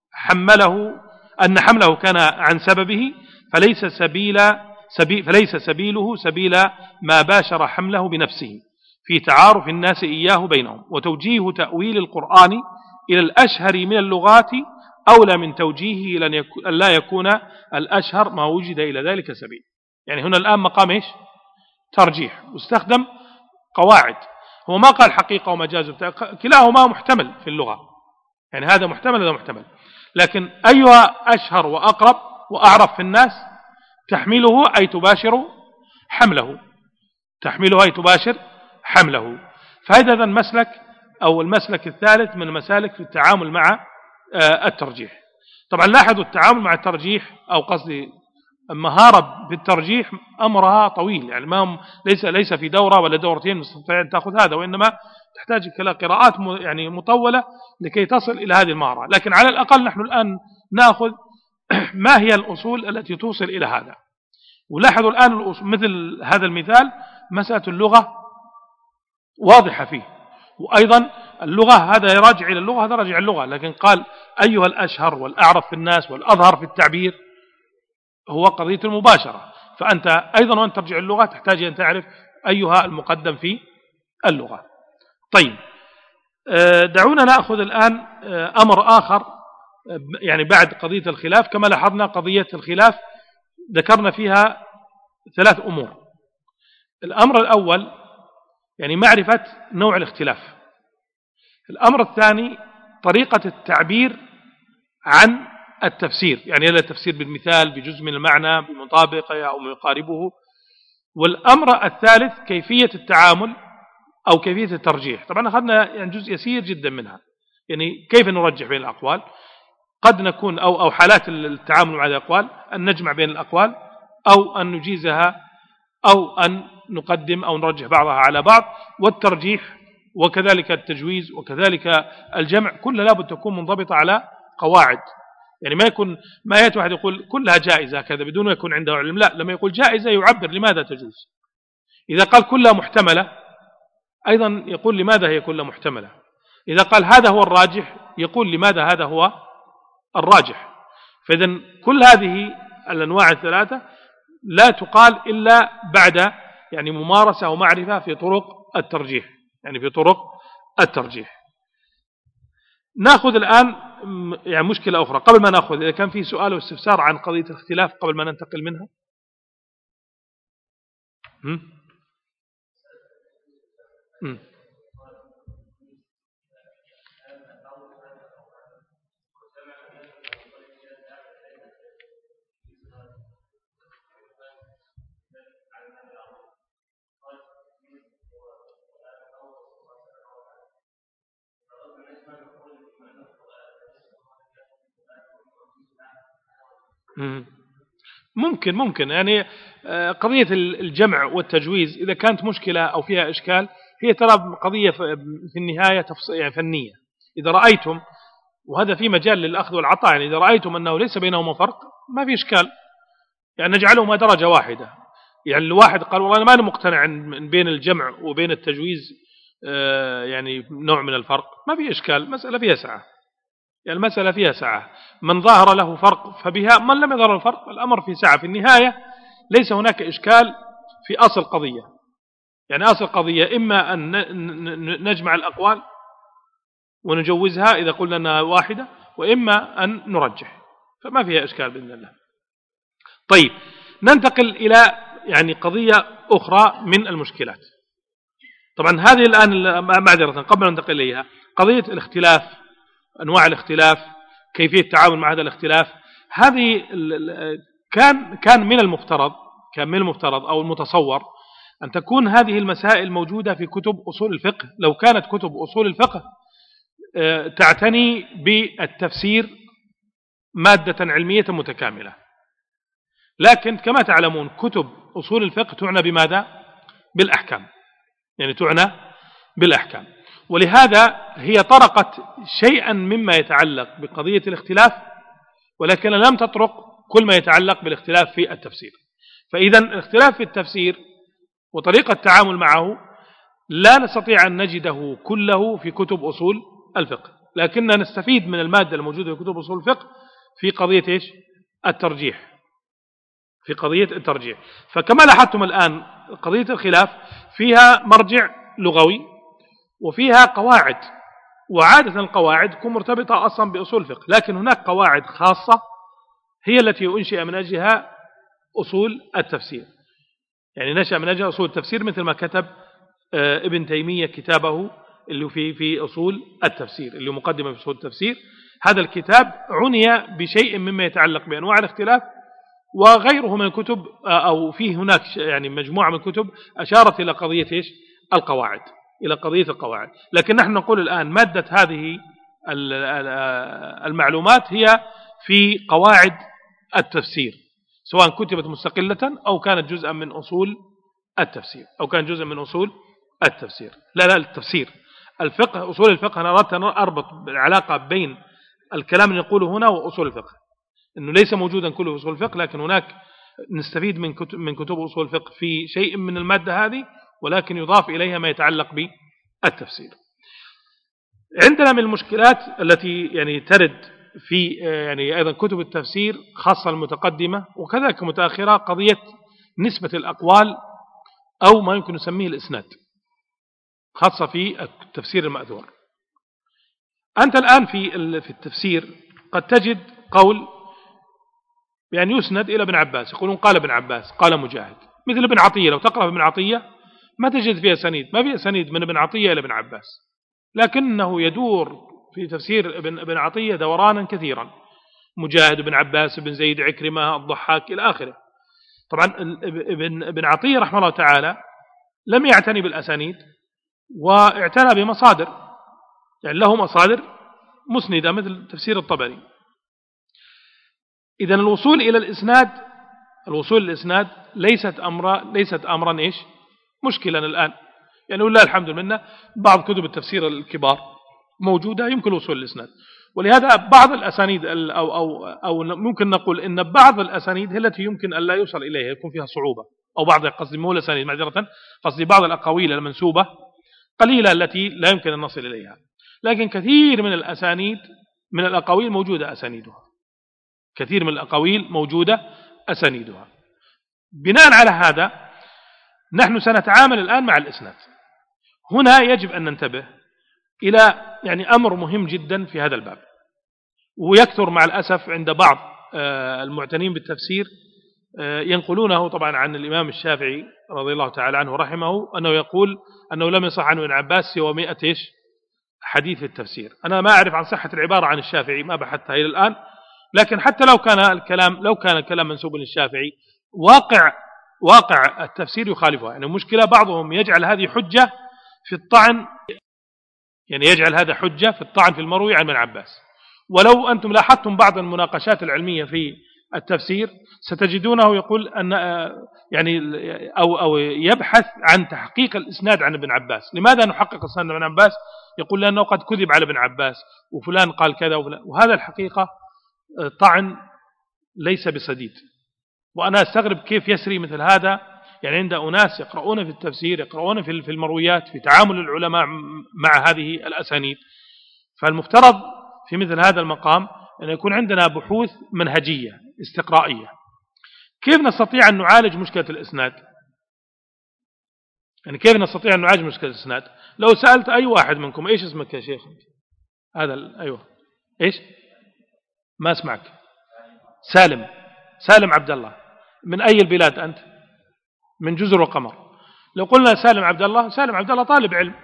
حمله أن حمله كان عن سببه، فليس سبيل سبيل فليس سبيله سبيل ما باشر حمله بنفسه في تعارف الناس إياه بينهم. وتوجيه تأويل القرآن إلى الأشهر من اللغات أولى من توجيهه إلى أن لا يكون الأشهر ما وجد إلى ذلك سبيل. يعني هنا الآن مقام إيش؟ ترجيح، واستخدم قواعد. هو ما قال حقيقة ومجاز، كلاهما محتمل في اللغة، يعني هذا محتمل هذا محتمل، لكن أيها أشهر وأقرب وأعرف في الناس؟ تحمله أي تباشر حمله، تحمله أي تباشر حمله. فهذا المسلك أو المسلك الثالث من المسالك في التعامل مع الترجيح. طبعا لاحظوا التعامل مع الترجيح أو قصدي مهارة بالترجيح أمرها طويل، يعني ما ليس ليس في دورة ولا دورتين مستطيع أن تأخذ هذا، وإنما تحتاج إلى قراءات يعني مطولة لكي تصل إلى هذه المهارة. لكن على الأقل نحن الآن نأخذ ما هي الأصول التي توصل إلى هذا. ولاحظوا الآن مثل هذا المثال مسألة اللغة واضحة فيه، وأيضا اللغة هذا يراجع إلى اللغة هذا راجع اللغة، لكن قال أيها الأشهر والأعرف في الناس والأظهر في التعبير هو قضية المباشرة. فأنت أيضا وأن ترجع اللغة تحتاج أن تعرف أيها المقدم في اللغة. طيب دعونا نأخذ الآن أمر آخر، يعني بعد قضية الخلاف. كما لاحظنا قضية الخلاف ذكرنا فيها ثلاث أمور. الأمر الأول يعني معرفة نوع الاختلاف. الأمر الثاني طريقة التعبير عن التفسير، يعني هذا التفسير بالمثال بجزء من المعنى بمطابقة أو يقاربه. والأمر الثالث كيفية التعامل أو كيفية الترجيح. طبعا أخذنا يعني جزء يسير جدا منها، يعني كيف نرجح بين الأقوال. قد نكون أو أو حالات التعامل مع الأقوال أن نجمع بين الأقوال أو أن نجيزها أو أن نقدم أو نرجح بعضها على بعض. والترجيح وكذلك التجويز وكذلك الجمع كلها لابد تكون منضبطة على قواعد. يعني ما يكون ما يأتي واحد يقول كلها جائزة كذا بدون ما يكون عنده علم، لا، لما يقول جائزة يعبر لماذا تجوز. إذا قال كلها محتملة أيضا يقول لماذا هي كلها محتملة. إذا قال هذا هو الراجح يقول لماذا هذا هو الراجح. فإذا كل هذه الأنواع الثلاثة لا تقال إلا بعد يعني ممارسة ومعرفة في طرق الترجيح، يعني في طرق الترجيح. نأخذ الآن يعني مشكلة أخرى قبل ما نأخذ، إذا كان في سؤال واستفسار عن قضية الاختلاف قبل ما ننتقل منها. هم؟ هم. ممكن ممكن يعني قضية الجمع والتجويز إذا كانت مشكلة أو فيها إشكال هي ترى قضية في النهاية يعني فنية. إذا رأيتم، وهذا في مجال للأخذ والعطاء، يعني إذا رأيتم أنه ليس بينهما فرق ما في إشكال، يعني نجعلهما درجة واحدة. يعني الواحد قال والله أنا ما أنا مقتنع بين الجمع وبين التجويز يعني نوع من الفرق، ما في إشكال، مسألة فيها سعة، يعني المسألة فيها سعة، من ظاهر له فرق فبها، من لم يظهر الفرق الأمر في سعة. في النهاية ليس هناك إشكال في أصل قضية، يعني أصل قضية إما أن نجمع الأقوال ونجوزها إذا قلنا أنها واحدة، وإما أن نرجح، فما فيها إشكال بإذن الله. طيب ننتقل إلى يعني قضية أخرى من المشكلات. طبعا هذه الآن معذرة قبل أن ننتقل إليها قضية الاختلاف، أنواع الاختلاف، كيفية التعامل مع هذا الاختلاف. هذه كان كان من المفترض كان من المفترض أو المتصور أن تكون هذه المسائل موجودة في كتب أصول الفقه، لو كانت كتب أصول الفقه تعتني بالتفسير مادة علمية متكاملة. لكن كما تعلمون كتب أصول الفقه تعنى بماذا؟ بالأحكام، يعني تعنى بالأحكام، ولهذا هي طرقت شيئا مما يتعلق بقضية الاختلاف، ولكن لم تطرق كل ما يتعلق بالاختلاف في التفسير. فإذا الاختلاف في التفسير وطريقة التعامل معه لا نستطيع أن نجده كله في كتب أصول الفقه، لكننا نستفيد من المادة الموجودة في كتب أصول الفقه في قضية إيش؟ الترجيح، في قضية الترجيح. فكما لاحظتم الآن قضية الخلاف فيها مرجع لغوي وفيها قواعد، وعادة القواعد تكون مرتبطة أصلا بأصول الفقه، لكن هناك قواعد خاصة هي التي أنشئ من أجلها أصول التفسير، يعني نشأ من أجل أصول التفسير مثل ما كتب ابن تيمية كتابه اللي في في أصول التفسير، اللي مقدمة في أصول التفسير. هذا الكتاب عني بشيء مما يتعلق بأنواع الاختلاف، وغيره من الكتب أو فيه هناك يعني مجموعة من الكتب أشارت إلى قضية إيش؟ القواعد، إلى قضية القواعد. لكن نحن نقول الآن مادة هذه المعلومات هي في قواعد التفسير، سواء كتبت مستقلة أو كانت جزءا من أصول التفسير أو كان جزءا من أصول التفسير. لا لا التفسير الفقه، أصول الفقه. أنا أردت أن أربط العلاقة بين الكلام اللي نقوله هنا وأصول الفقه، إنه ليس موجودا كله أصول الفقه، لكن هناك نستفيد من كتب من كتب أصول الفقه في شيء من المادة هذه، ولكن يضاف إليها ما يتعلق بالتفسير. عندنا من المشكلات التي يعني ترد في يعني أيضا كتب التفسير خاصة المتقدمة وكذلك المتأخرة قضية نسبة الأقوال أو ما يمكن نسميه الإسناد، خاصة في التفسير المأثور. أنت الآن في في التفسير قد تجد قول يعني يسند إلى ابن عباس، يقولون قال ابن عباس، قال مجاهد، مثل ابن عطية. لو تقرأ ابن عطية ما تجد فيها سنيد، ما فيها سنيد من ابن عطية إلى ابن عباس، لكنه يدور في تفسير ابن ابن عطية دورانا كثيرا، مجاهد ابن عباس ابن زيد عكرمة الضحاك إلى آخره. طبعا ابن ابن عطية رحمه الله تعالى لم يعتني بالأسانيد واعتنى بمصادر، يعني له مصادر مسندة مثل تفسير الطبري. إذن الوصول إلى الإسناد الوصول للإسناد ليست أمرا ليست أمرا إيش مشكلا الآن، يعني والله الحمد لله بعض كتب التفسير الكبار موجودة يمكن الوصول للإسناد، ولهذا بعض الأسانيد أو أو أو ممكن نقول إن بعض الأسانيد هي التي يمكن أن لا يوصل إليها، يكون فيها صعوبة، أو بعض قصدي مو الأسانيد معذرة، قصدي بعض الأقاويل المنسوبة قليلة التي لا يمكن أن نصل إليها، لكن كثير من الأسانيد من الأقاويل موجودة أسانيدها، كثير من الأقاويل موجودة أسانيدها. بناء على هذا نحن سنتعامل الآن مع الإسناد. هنا يجب أن ننتبه إلى يعني أمر مهم جدا في هذا الباب، ويكثر مع الأسف عند بعض المعتنين بالتفسير، ينقلونه طبعا عن الإمام الشافعي رضي الله تعالى عنه رحمه أنه يقول أنه لم يصح عنه ابن عباس سوى مئة إيش حديث في التفسير. أنا ما أعرف عن صحة العبارة عن الشافعي، ما بحثتها إلى الآن، لكن حتى لو كان الكلام لو كان الكلام منسوب للشافعي واقع واقع التفسير يخالفها. يعني المشكلة بعضهم يجعل هذه حجة في الطعن، يعني يجعل هذا حجة في الطعن في المروي عن ابن عباس. ولو أنتم لاحظتم بعض المناقشات العلمية في التفسير ستجدونه يقول أن يعني أو أو يبحث عن تحقيق الإسناد عن ابن عباس. لماذا نحقق الإسناد عن ابن عباس؟ يقول لأنه قد كذب على ابن عباس وفلان قال كذا وفلان، وهذا الحقيقة طعن ليس بصديد. وأنا أستغرب كيف يسري مثل هذا، يعني عند أناس يقرؤون في التفسير، يقرؤون في المرويات، في تعامل العلماء مع هذه الأسانيد. فالمفترض في مثل هذا المقام أن يكون عندنا بحوث منهجية استقرائية. كيف نستطيع أن نعالج مشكلة الإسناد؟ يعني كيف نستطيع أن نعالج مشكلة الإسناد؟ لو سألت أي واحد منكم إيش اسمك يا شيخ؟ هذا أيوه إيش؟ ما اسمعك. سالم سالم عبد الله. من أي البلاد أنت؟ من جزر وقمر. لو قلنا سالم عبد الله، سالم عبد الله طالب علم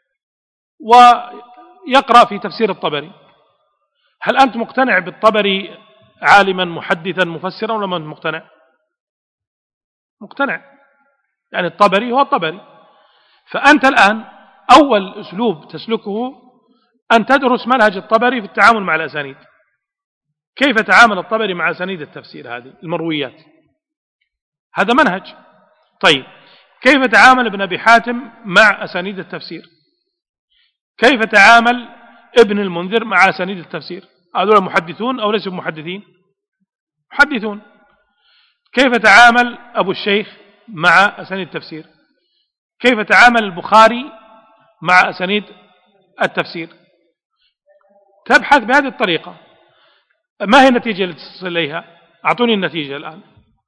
ويقرأ في تفسير الطبري، هل أنت مقتنع بالطبري عالما محدثا مفسرا ولا ما أنت مقتنع؟ مقتنع، يعني الطبري هو الطبري. فأنت الآن أول أسلوب تسلكه أن تدرس منهج الطبري في التعامل مع الأسانيد. كيف تعامل الطبري مع أسانيد التفسير هذه المرويات؟ هذا منهج. طيب كيف تعامل ابن أبي حاتم مع أسانيد التفسير؟ كيف تعامل ابن المنذر مع أسانيد التفسير؟ هذول محدثون أو ليسوا محدثين؟ محدثون. كيف تعامل أبو الشيخ مع أسانيد التفسير؟ كيف تعامل البخاري مع أسانيد التفسير؟ تبحث بهذه الطريقة. ما هي النتيجة التي تصل إليها؟ أعطوني النتيجة الآن.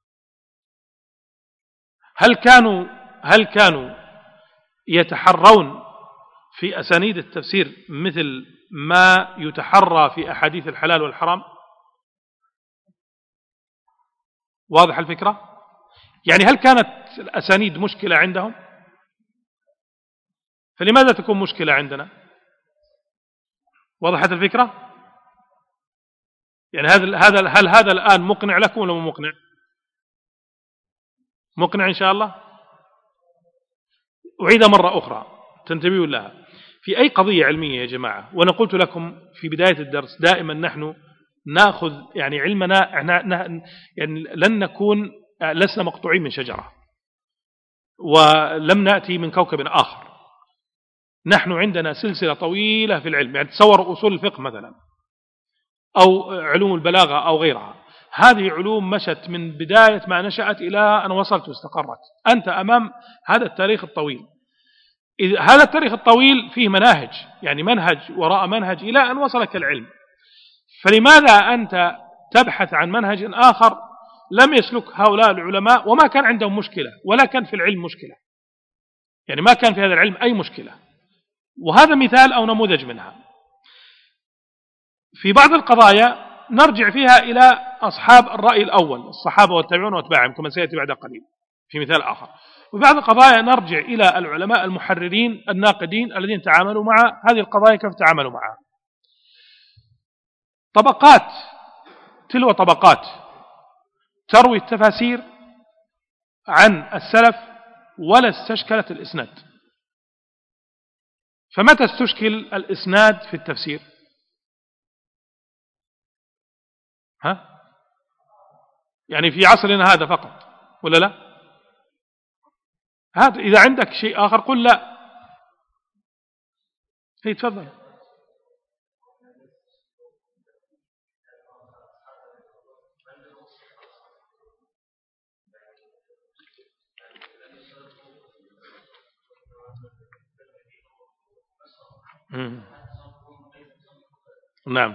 هل كانوا هل كانوا يتحرون في أسانيد التفسير مثل ما يتحرى في أحاديث الحلال والحرام؟ واضح الفكرة؟ يعني هل كانت الأسانيد مشكلة عندهم؟ فلماذا تكون مشكلة عندنا؟ وضحت الفكرة؟ يعني هذا هذا هل هذا الآن مقنع لكم ولا مو مقنع؟ مقنع إن شاء الله. أعيد مرة أخرى تنتبهوا لها. في أي قضية علمية يا جماعة، وأنا قلت لكم في بداية الدرس دائما نحن نأخذ يعني علمنا، يعني لن نكون لسنا مقطوعين من شجرة ولم نأتي من كوكب آخر. نحن عندنا سلسلة طويلة في العلم. يعني تصور أصول الفقه مثلا أو علوم البلاغة أو غيرها، هذه علوم مشت من بداية ما نشأت إلى أن وصلت واستقرت. أنت أمام هذا التاريخ الطويل. هذا التاريخ الطويل فيه مناهج، يعني منهج وراء منهج إلى أن وصلك العلم. فلماذا أنت تبحث عن منهج آخر لم يسلك هؤلاء العلماء وما كان عندهم مشكلة ولا كان في العلم مشكلة؟ يعني ما كان في هذا العلم أي مشكلة. وهذا مثال أو نموذج منها. في بعض القضايا نرجع فيها إلى أصحاب الرأي الأول، الصحابة والتابعون واتباعهم كما سيأتي بعد قليل في مثال آخر. وفي بعض القضايا نرجع إلى العلماء المحررين الناقدين الذين تعاملوا مع هذه القضايا كيف تعاملوا معها. طبقات تلو طبقات تروي التفاسير عن السلف ولا استشكلت الإسناد. فمتى استشكل الإسناد في التفسير؟ ها؟ يعني في عصرنا هذا فقط ولا لا؟ هذا إذا عندك شيء آخر قل لا. هي تفضل. مم. نعم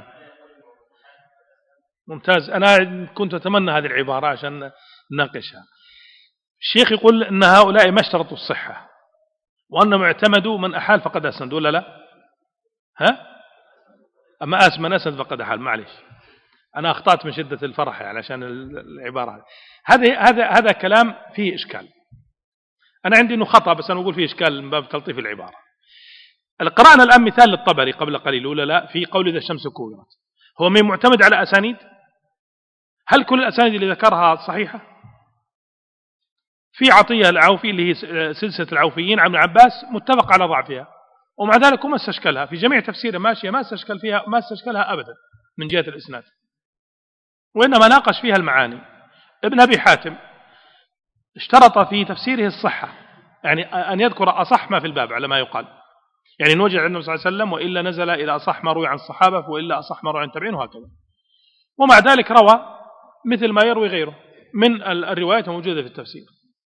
ممتاز. أنا كنت أتمنى هذه العبارة عشان نناقشها. الشيخ يقول أن هؤلاء ما اشترطوا الصحة وأنهم اعتمدوا من أحال فقد أسند ولا لا؟ ها؟ أما أس من أسند فقد أحال. معلش أنا أخطأت من شدة الفرح يعني عشان العبارة هذه. هذا هذا كلام فيه إشكال. أنا عندي إنه خطأ بس أنا أقول فيه إشكال من باب تلطيف العبارة. قرأنا الآن مثال للطبري قبل قليل ولا لا في قول إذا الشمس كورت. هو من معتمد على أسانيد؟ هل كل الأسانيد اللي ذكرها صحيحة؟ في عطية العوفي اللي هي سلسلة العوفيين عن ابن عباس متفق على ضعفها، ومع ذلك ما استشكلها في جميع تفسيره ماشية، ما استشكل فيها ما استشكلها أبدا من جهة الإسناد. وإنما ناقش فيها المعاني. ابن أبي حاتم اشترط في تفسيره الصحة، يعني أن يذكر أصح ما في الباب على ما يقال، يعني نوجد عند النبي صلى الله عليه وسلم وإلا نزل إلى أصح ما روي عن الصحابة وإلا أصح ما روي عن التابعين وهكذا. ومع ذلك روى مثل ما يروي غيره من الروايات الموجودة في التفسير.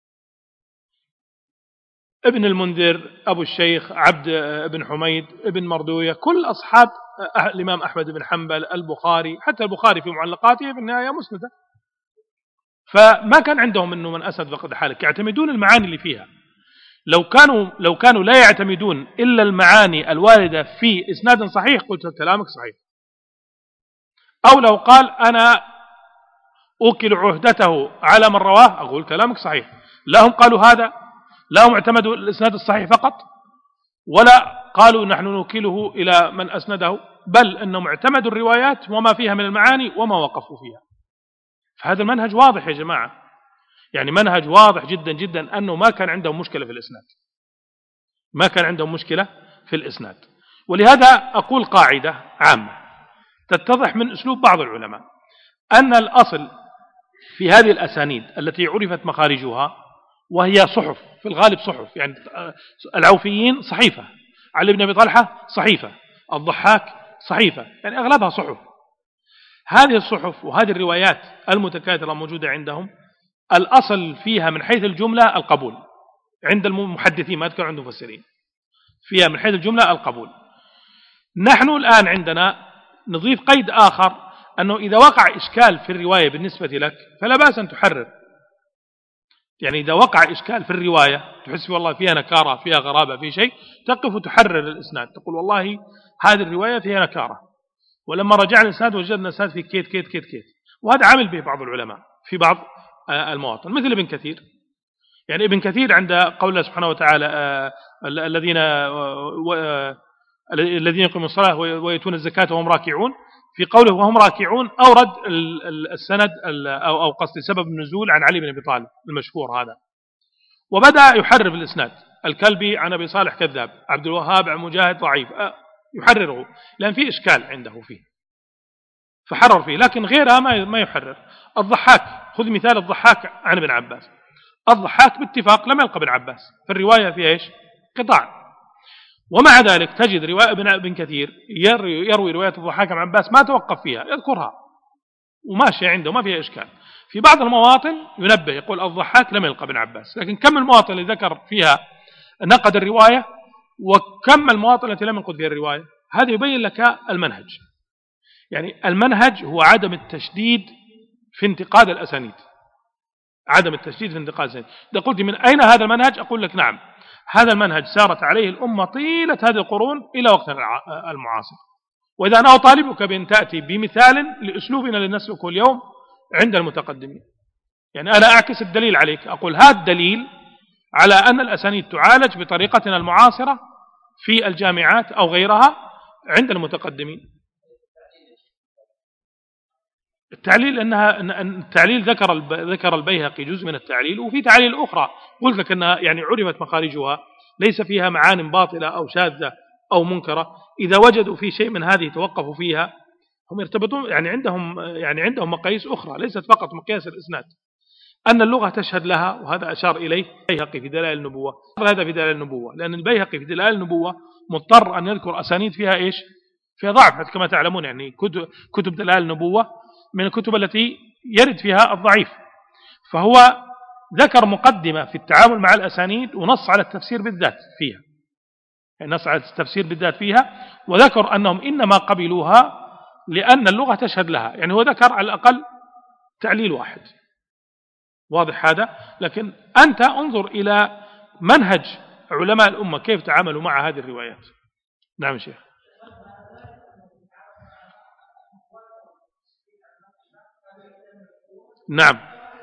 ابن المنذر، أبو الشيخ، عبد بن حميد، ابن مردوية، كل أصحاب الإمام أحمد بن حنبل، البخاري، حتى البخاري في معلقاته في النهاية مسندة. فما كان عندهم أنه من أسد فقد حالك، يعتمدون المعاني اللي فيها. لو كانوا لو كانوا لا يعتمدون إلا المعاني الواردة في إسناد صحيح قلت كلامك صحيح. أو لو قال أنا أوكل عهدته على من رواه أقول كلامك صحيح. لا هم قالوا هذا، لا هم اعتمدوا الإسناد الصحيح فقط، ولا قالوا نحن نوكله إلى من أسنده، بل أنهم اعتمدوا الروايات وما فيها من المعاني وما وقفوا فيها. فهذا المنهج واضح يا جماعة، يعني منهج واضح جدا جدا أنه ما كان عندهم مشكلة في الإسناد، ما كان عندهم مشكلة في الإسناد. ولهذا أقول قاعدة عامة تتضح من أسلوب بعض العلماء، أن الأصل في هذه الأسانيد التي عرفت مخارجها وهي صحف، في الغالب صحف، يعني العوفيين صحيفة، علي بن أبي طلحة صحيفة، الضحاك صحيفة، يعني أغلبها صحف. هذه الصحف وهذه الروايات المتكاثرة موجودة عندهم، الأصل فيها من حيث الجملة القبول عند المحدثين، ما أذكر عند المفسرين، فيها من حيث الجملة القبول. نحن الآن عندنا نضيف قيد آخر، أنه إذا وقع إشكال في الرواية بالنسبة لك فلا بأس أن تحرر. يعني إذا وقع إشكال في الرواية تحس والله فيها نكارة، فيها غرابة، في شيء، تقف وتحرر الإسناد، تقول والله هذه الرواية فيها نكارة، ولما رجعنا الإسناد وجدنا الإسناد في كيت كيت كيت كيت. وهذا عمل به بعض العلماء في بعض المواطن، مثل ابن كثير. يعني ابن كثير عند قول الله سبحانه وتعالى الذين الذين يقيمون الصلاة ويؤتون الزكاة وهم راكعون، في قوله وهم راكعون أورد السند أو أو قصد سبب النزول عن علي بن أبي طالب المشهور هذا، وبدأ يحرر الإسناد، الكلبي عن أبي صالح كذاب، عبد الوهاب عن مجاهد ضعيف، يحرره لأن في إشكال عنده فيه فحرر فيه، لكن غيرها ما ما يحرر. الضحاك، خذ مثال الضحاك عن ابن عباس، الضحاك باتفاق لم يلقى ابن عباس، فالرواية فيها إيش؟ قطاع. ومع ذلك تجد رواية ابن كثير يروي رواية الضحاك عن عباس ما توقف فيها، يذكرها وماشي عنده ما فيها إشكال. في بعض المواطن ينبه يقول الضحاك لم يلقى ابن عباس، لكن كم المواطن اللي ذكر فيها نقد الرواية، وكم المواطن التي لم ينقد فيها الرواية. هذا يبين لك المنهج. يعني المنهج هو عدم التشديد في انتقاد الأسانيد، عدم التشديد في انتقاد الأسانيد. إذا قلت من أين هذا المنهج أقول لك نعم، هذا المنهج سارت عليه الأمة طيلة هذه القرون إلى وقتنا المعاصر. وإذا أنا أطالبك بأن تأتي بمثال لأسلوبنا لنسلكه اليوم عند المتقدمين، يعني أنا أعكس الدليل عليك، أقول هذا الدليل على أن الأسانيد تعالج بطريقتنا المعاصرة في الجامعات أو غيرها عند المتقدمين. التعليل أنها التعليل ذكر ذكر البيهقي جزء من التعليل، وفي تعليل أخرى قلت لك أنها يعني عرفت مخارجها ليس فيها معان باطلة أو شاذة أو منكرة. إذا وجدوا في شيء من هذه توقفوا فيها، هم يرتبطون يعني عندهم يعني عندهم مقاييس أخرى ليست فقط مقياس الإسناد، أن اللغة تشهد لها، وهذا أشار إليه البيهقي في دلائل النبوة. هذا في دلائل النبوة، لأن البيهقي في دلائل النبوة مضطر أن يذكر أسانيد فيها إيش؟ فيها ضعف كما تعلمون. يعني كتب, كتب دلائل النبوة من الكتب التي يرد فيها الضعيف، فهو ذكر مقدمة في التعامل مع الأسانيد ونص على التفسير بالذات فيها، يعني نص على التفسير بالذات فيها، وذكر أنهم إنما قبلوها لأن اللغة تشهد لها. يعني هو ذكر على الأقل تعليل واحد، واضح هذا. لكن أنت انظر إلى منهج علماء الأمة كيف تعاملوا مع هذه الروايات. نعم شيخ. نعم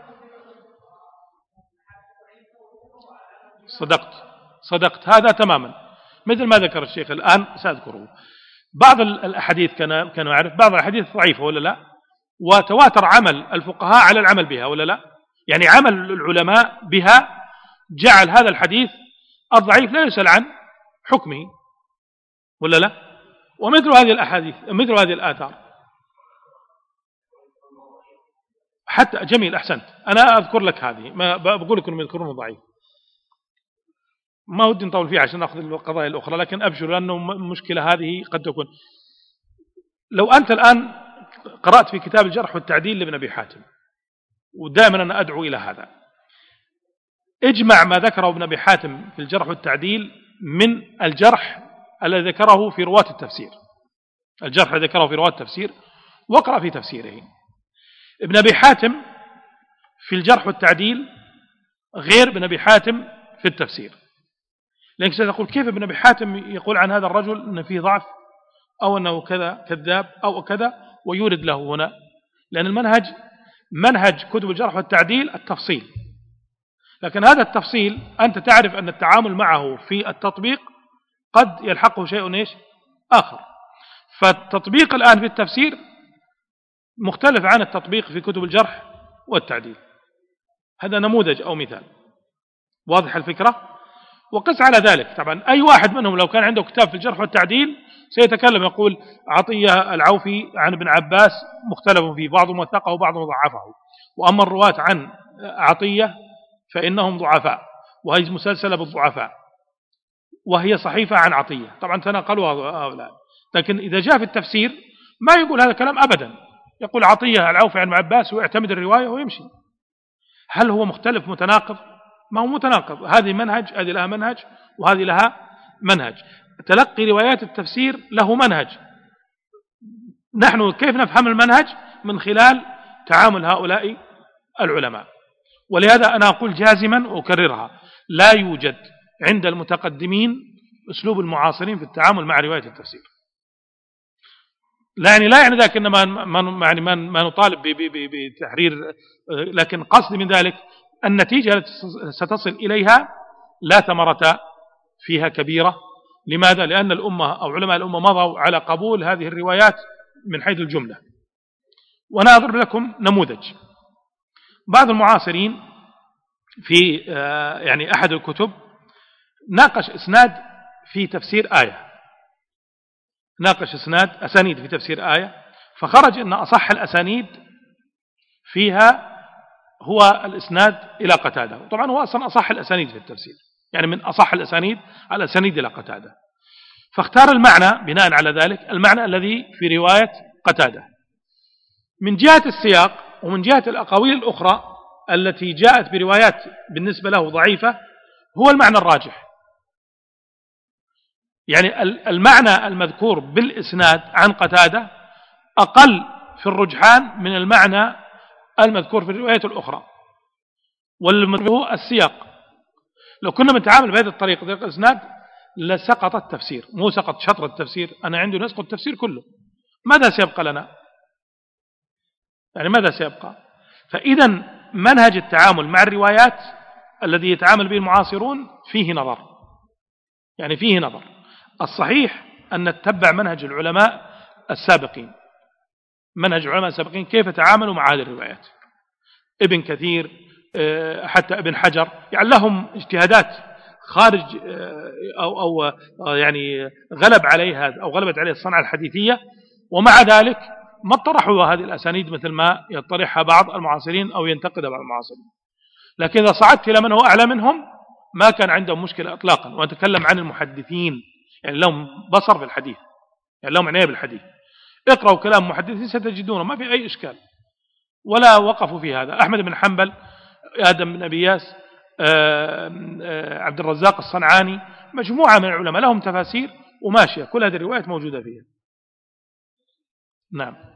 صدقت صدقت هذا تماما مثل ما ذكر الشيخ الآن سأذكره. بعض الأحاديث كان كانوا يعرف بعض الأحاديث ضعيفة ولا لا، وتواتر عمل الفقهاء على العمل بها ولا لا، يعني عمل العلماء بها جعل هذا الحديث الضعيف لا يسأل عن حكمه ولا لا. ومثل هذه الأحاديث مثل هذه الآثار حتى جميل أحسنت. أنا أذكر لك هذه، ما بقول لكم يذكرونه ضعيف، ما ودي نطول فيها عشان نأخذ القضايا الأخرى، لكن أبشر لأنه المشكلة هذه قد تكون. لو أنت الآن قرأت في كتاب الجرح والتعديل لابن أبي حاتم، ودائما أنا أدعو إلى هذا، اجمع ما ذكره ابن أبي حاتم في الجرح والتعديل من الجرح الذي ذكره في رواة التفسير، الجرح الذي ذكره في رواة التفسير، واقرأ في تفسيره. ابن أبي حاتم في الجرح والتعديل غير ابن أبي حاتم في التفسير، لأنك ستقول كيف ابن أبي حاتم يقول عن هذا الرجل أنه فيه ضعف أو أنه كذا كذاب أو كذا ويورد له هنا، لأن المنهج منهج كتب الجرح والتعديل التفصيل، لكن هذا التفصيل أنت تعرف أن التعامل معه في التطبيق قد يلحقه شيء إيش آخر. فالتطبيق الآن في التفسير مختلف عن التطبيق في كتب الجرح والتعديل. هذا نموذج أو مثال واضح الفكرة. وقس على ذلك طبعا أي واحد منهم لو كان عنده كتاب في الجرح والتعديل سيتكلم يقول عطية العوفي عن ابن عباس مختلف فيه، بعضهم وثقه وبعضهم ضعفه، وأما الرواة عن عطية فإنهم ضعفاء، وهي مسلسلة بالضعفاء، وهي صحيفة عن عطية. طبعا تناقلوا هؤلاء، لكن إذا جاء في التفسير ما يقول هذا الكلام أبدا، يقول عطية العوفي عن ابن عباس ويعتمد الرواية ويمشي. هل هو مختلف متناقض؟ ما هو متناقض، هذه منهج، هذه لها منهج وهذه لها منهج. تلقي روايات التفسير له منهج، نحن كيف نفهم المنهج؟ من خلال تعامل هؤلاء العلماء. ولهذا أنا أقول جازما وأكررها، لا يوجد عند المتقدمين أسلوب المعاصرين في التعامل مع رواية التفسير. لا يعني لا يعني ذاك إنما ما يعني ما نطالب بتحرير، لكن قصدي من ذلك النتيجة التي ستصل إليها لا ثمرة فيها كبيرة. لماذا؟ لأن الأمة أو علماء الأمة مضوا على قبول هذه الروايات من حيث الجملة. وأنا أضرب لكم نموذج. بعض المعاصرين في يعني أحد الكتب ناقش إسناد في تفسير آية، ناقش إسناد أسانيد في تفسير آية، فخرج أن أصح الأسانيد فيها هو الإسناد إلى قتادة. طبعا هو أصلا أصح الأسانيد في التفسير، يعني من أصح الأسانيد على الأسانيد إلى قتادة، فاختار المعنى بناء على ذلك المعنى الذي في رواية قتادة من جهة السياق، ومن جهة الأقاويل الأخرى التي جاءت بروايات بالنسبة له ضعيفة هو المعنى الراجح. يعني المعنى المذكور بالإسناد عن قتادة أقل في الرجحان من المعنى المذكور في الروايات الأخرى، والمذكور هو السياق. لو كنا نتعامل بهذه الطريقة طريقة الإسناد لسقط التفسير، مو سقط شطر التفسير، أنا عندي نسقط التفسير كله، ماذا سيبقى لنا؟ يعني ماذا سيبقى؟ فإذا منهج التعامل مع الروايات الذي يتعامل به المعاصرون فيه نظر، يعني فيه نظر. الصحيح أن نتبع منهج العلماء السابقين، منهج العلماء السابقين كيف تعاملوا مع هذه الروايات. ابن كثير حتى ابن حجر يعني لهم اجتهادات خارج أو, أو يعني غلب عليها أو غلبت عليه الصنعة الحديثية، ومع ذلك ما اطرحوا هذه الأسانيد مثل ما يطرحها بعض المعاصرين أو ينتقدها بعض المعاصرين. لكن إذا صعدت إلى من هو أعلى منهم ما كان عندهم مشكلة إطلاقا. ونتكلم عن المحدثين يعني لهم بصر في الحديث، يعني لهم عناية بالحديث. اقرأوا كلام محدثين ستجدونه ما في أي إشكال، ولا وقفوا في هذا. أحمد بن حنبل، آدم بن أبي ياس، عبد الرزاق الصنعاني، مجموعة من العلماء لهم تفاسير وماشية، كل هذه الروايات موجودة فيها. نعم.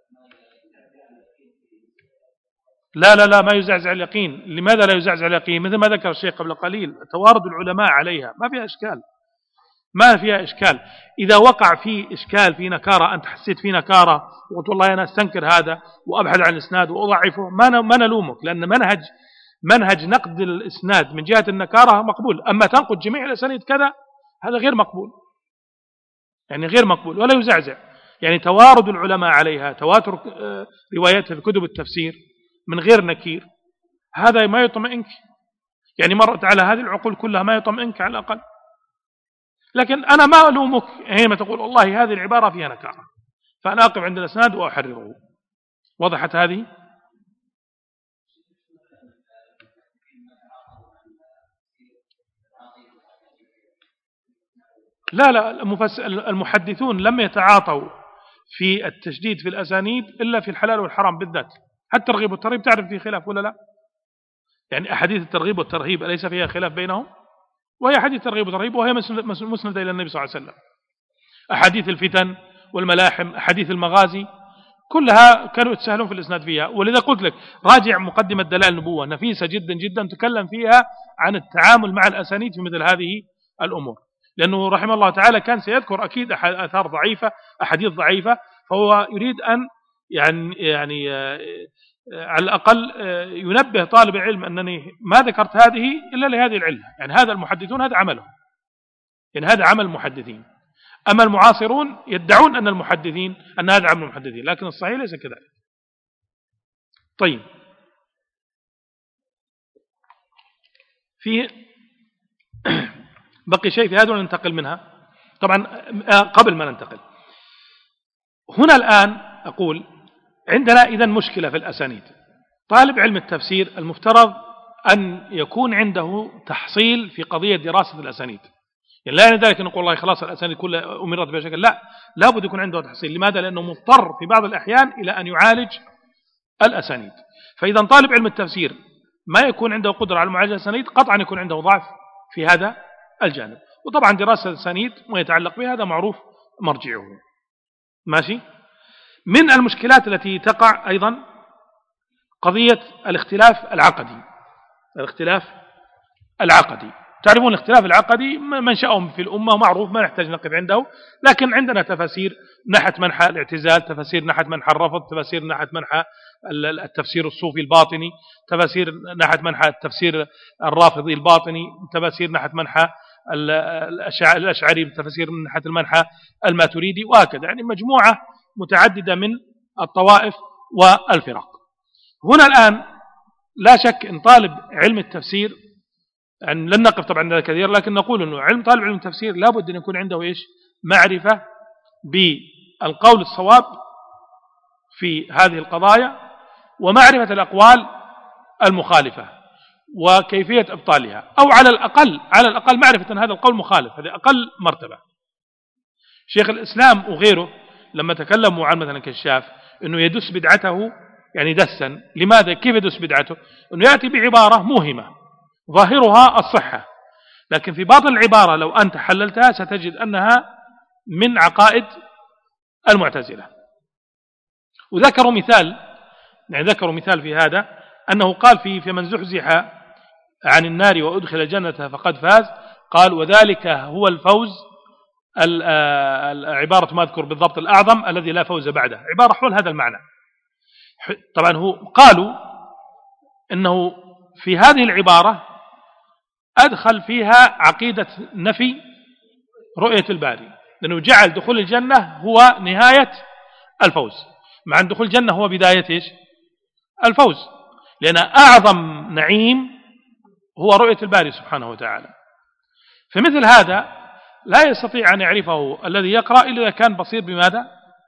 لا لا لا ما يزعزع اليقين. لماذا لا يزعزع اليقين؟ مثل ما ذكر الشيخ قبل قليل، توارد العلماء عليها ما فيها إشكال، ما فيها إشكال. إذا وقع في إشكال في نكارة، أنت حسيت في نكارة وقلت والله أنا أستنكر هذا وأبحث عن الإسناد وأضعفه، ما ما نلومك، لأن منهج منهج نقد الإسناد من جهة النكارة مقبول. أما تنقد جميع الأسانيد كذا هذا غير مقبول، يعني غير مقبول ولا يزعزع. يعني توارد العلماء عليها، تواتر رواياتها في كتب التفسير من غير نكير، هذا ما يطمئنك. يعني مرت على هذه العقول كلها ما يطمئنك على الأقل. لكن أنا ما ألومك حينما تقول والله هذه العبارة فيها نكارة، فأنا أقف عند الأسناد وأحرره. وضحت هذه؟ لا لا المحدثون لم يتعاطوا في التشديد في الأسانيد إلا في الحلال والحرام بالذات. حتى الترغيب والترهيب تعرف فيه خلاف ولا لا؟ يعني أحاديث الترغيب والترهيب أليس فيها خلاف بينهم؟ وهي أحاديث الترغيب والترهيب وهي مسندة إلى النبي صلى الله عليه وسلم. أحاديث الفتن والملاحم، أحاديث المغازي، كلها كانوا يتساهلون في الإسناد فيها. ولذا قلت لك راجع مقدمة دلائل النبوة نفيسة جدا جدا، تكلم فيها عن التعامل مع الأسانيد في مثل هذه الأمور، لأنه رحمه الله تعالى كان سيذكر أكيد آثار ضعيفة، أحاديث ضعيفة، فهو يريد أن يعني يعني على الأقل ينبه طالب العلم أنني ما ذكرت هذه إلا لهذه العلة. يعني هذا المحدثون هذا عملهم، يعني هذا عمل المحدثين. أما المعاصرون يدعون أن المحدثين أن هذا عمل المحدثين، لكن الصحيح ليس كذلك. طيب، في بقي شيء في هذا وننتقل منها. طبعا قبل ما ننتقل هنا الآن أقول عندنا إذن مشكلة في الأسانيد. طالب علم التفسير المفترض أن يكون عنده تحصيل في قضية دراسة الأسانيد، يعني لا يعني ذلك أن نقول الله خلاص الأسانيد كلها أمرت بشكل، لا، لابد يكون عنده تحصيل. لماذا؟ لأنه مضطر في بعض الأحيان إلى أن يعالج الأسانيد. فإذا طالب علم التفسير ما يكون عنده قدرة على معالجة الأسانيد قطعا يكون عنده ضعف في هذا الجانب. وطبعا دراسة الأسانيد ما يتعلق بها هذا معروف مرجعه. ماشي. من المشكلات التي تقع أيضا قضية الاختلاف العقدي. الاختلاف العقدي، تعرفون الاختلاف العقدي منشأهم في الأمة معروف، ما نحتاج نقف عنده، لكن عندنا تفاسير نحت منحى الاعتزال، تفاسير نحت منحى الرفض، تفاسير نحت منحى التفسير الصوفي الباطني، تفاسير نحت منحى التفسير الرافضي الباطني، تفاسير نحت منحى الأشعري، تفاسير من نحت المنحى الماتريدي، وهكذا. يعني مجموعة متعددة من الطوائف والفرق. هنا الآن لا شك أن طالب علم التفسير، يعني لن نقف طبعا على كثير، لكن نقول أنه علم طالب علم التفسير لابد أن يكون عنده إيش؟ معرفة بالقول الصواب في هذه القضايا، ومعرفة الأقوال المخالفة وكيفية إبطالها، أو على الأقل على الأقل معرفة أن هذا القول مخالف، هذه أقل مرتبة. شيخ الإسلام وغيره لما تكلموا عن مثلا كشاف أنه يدس بدعته، يعني دسا، لماذا؟ كيف يدس بدعته؟ أنه يأتي بعبارة موهمة ظاهرها الصحة، لكن في باطن العبارة لو أنت حللتها ستجد أنها من عقائد المعتزلة. وذكروا مثال، يعني ذكروا مثال في هذا، أنه قال في في من زحزح عن النار وأدخل الجنة فقد فاز، قال وذلك هو الفوز، العبارة ما أذكر بالضبط، الأعظم الذي لا فوز بعده، عبارة حول هذا المعنى. طبعا هو قالوا أنه في هذه العبارة أدخل فيها عقيدة نفي رؤية الباري، لأنه جعل دخول الجنة هو نهاية الفوز، مع أن دخول الجنة هو بداية إيش؟ الفوز، لأن أعظم نعيم هو رؤية الباري سبحانه وتعالى. فمثل هذا لا يستطيع أن يعرفه الذي يقرأ إلا إذا كان بصير بماذا؟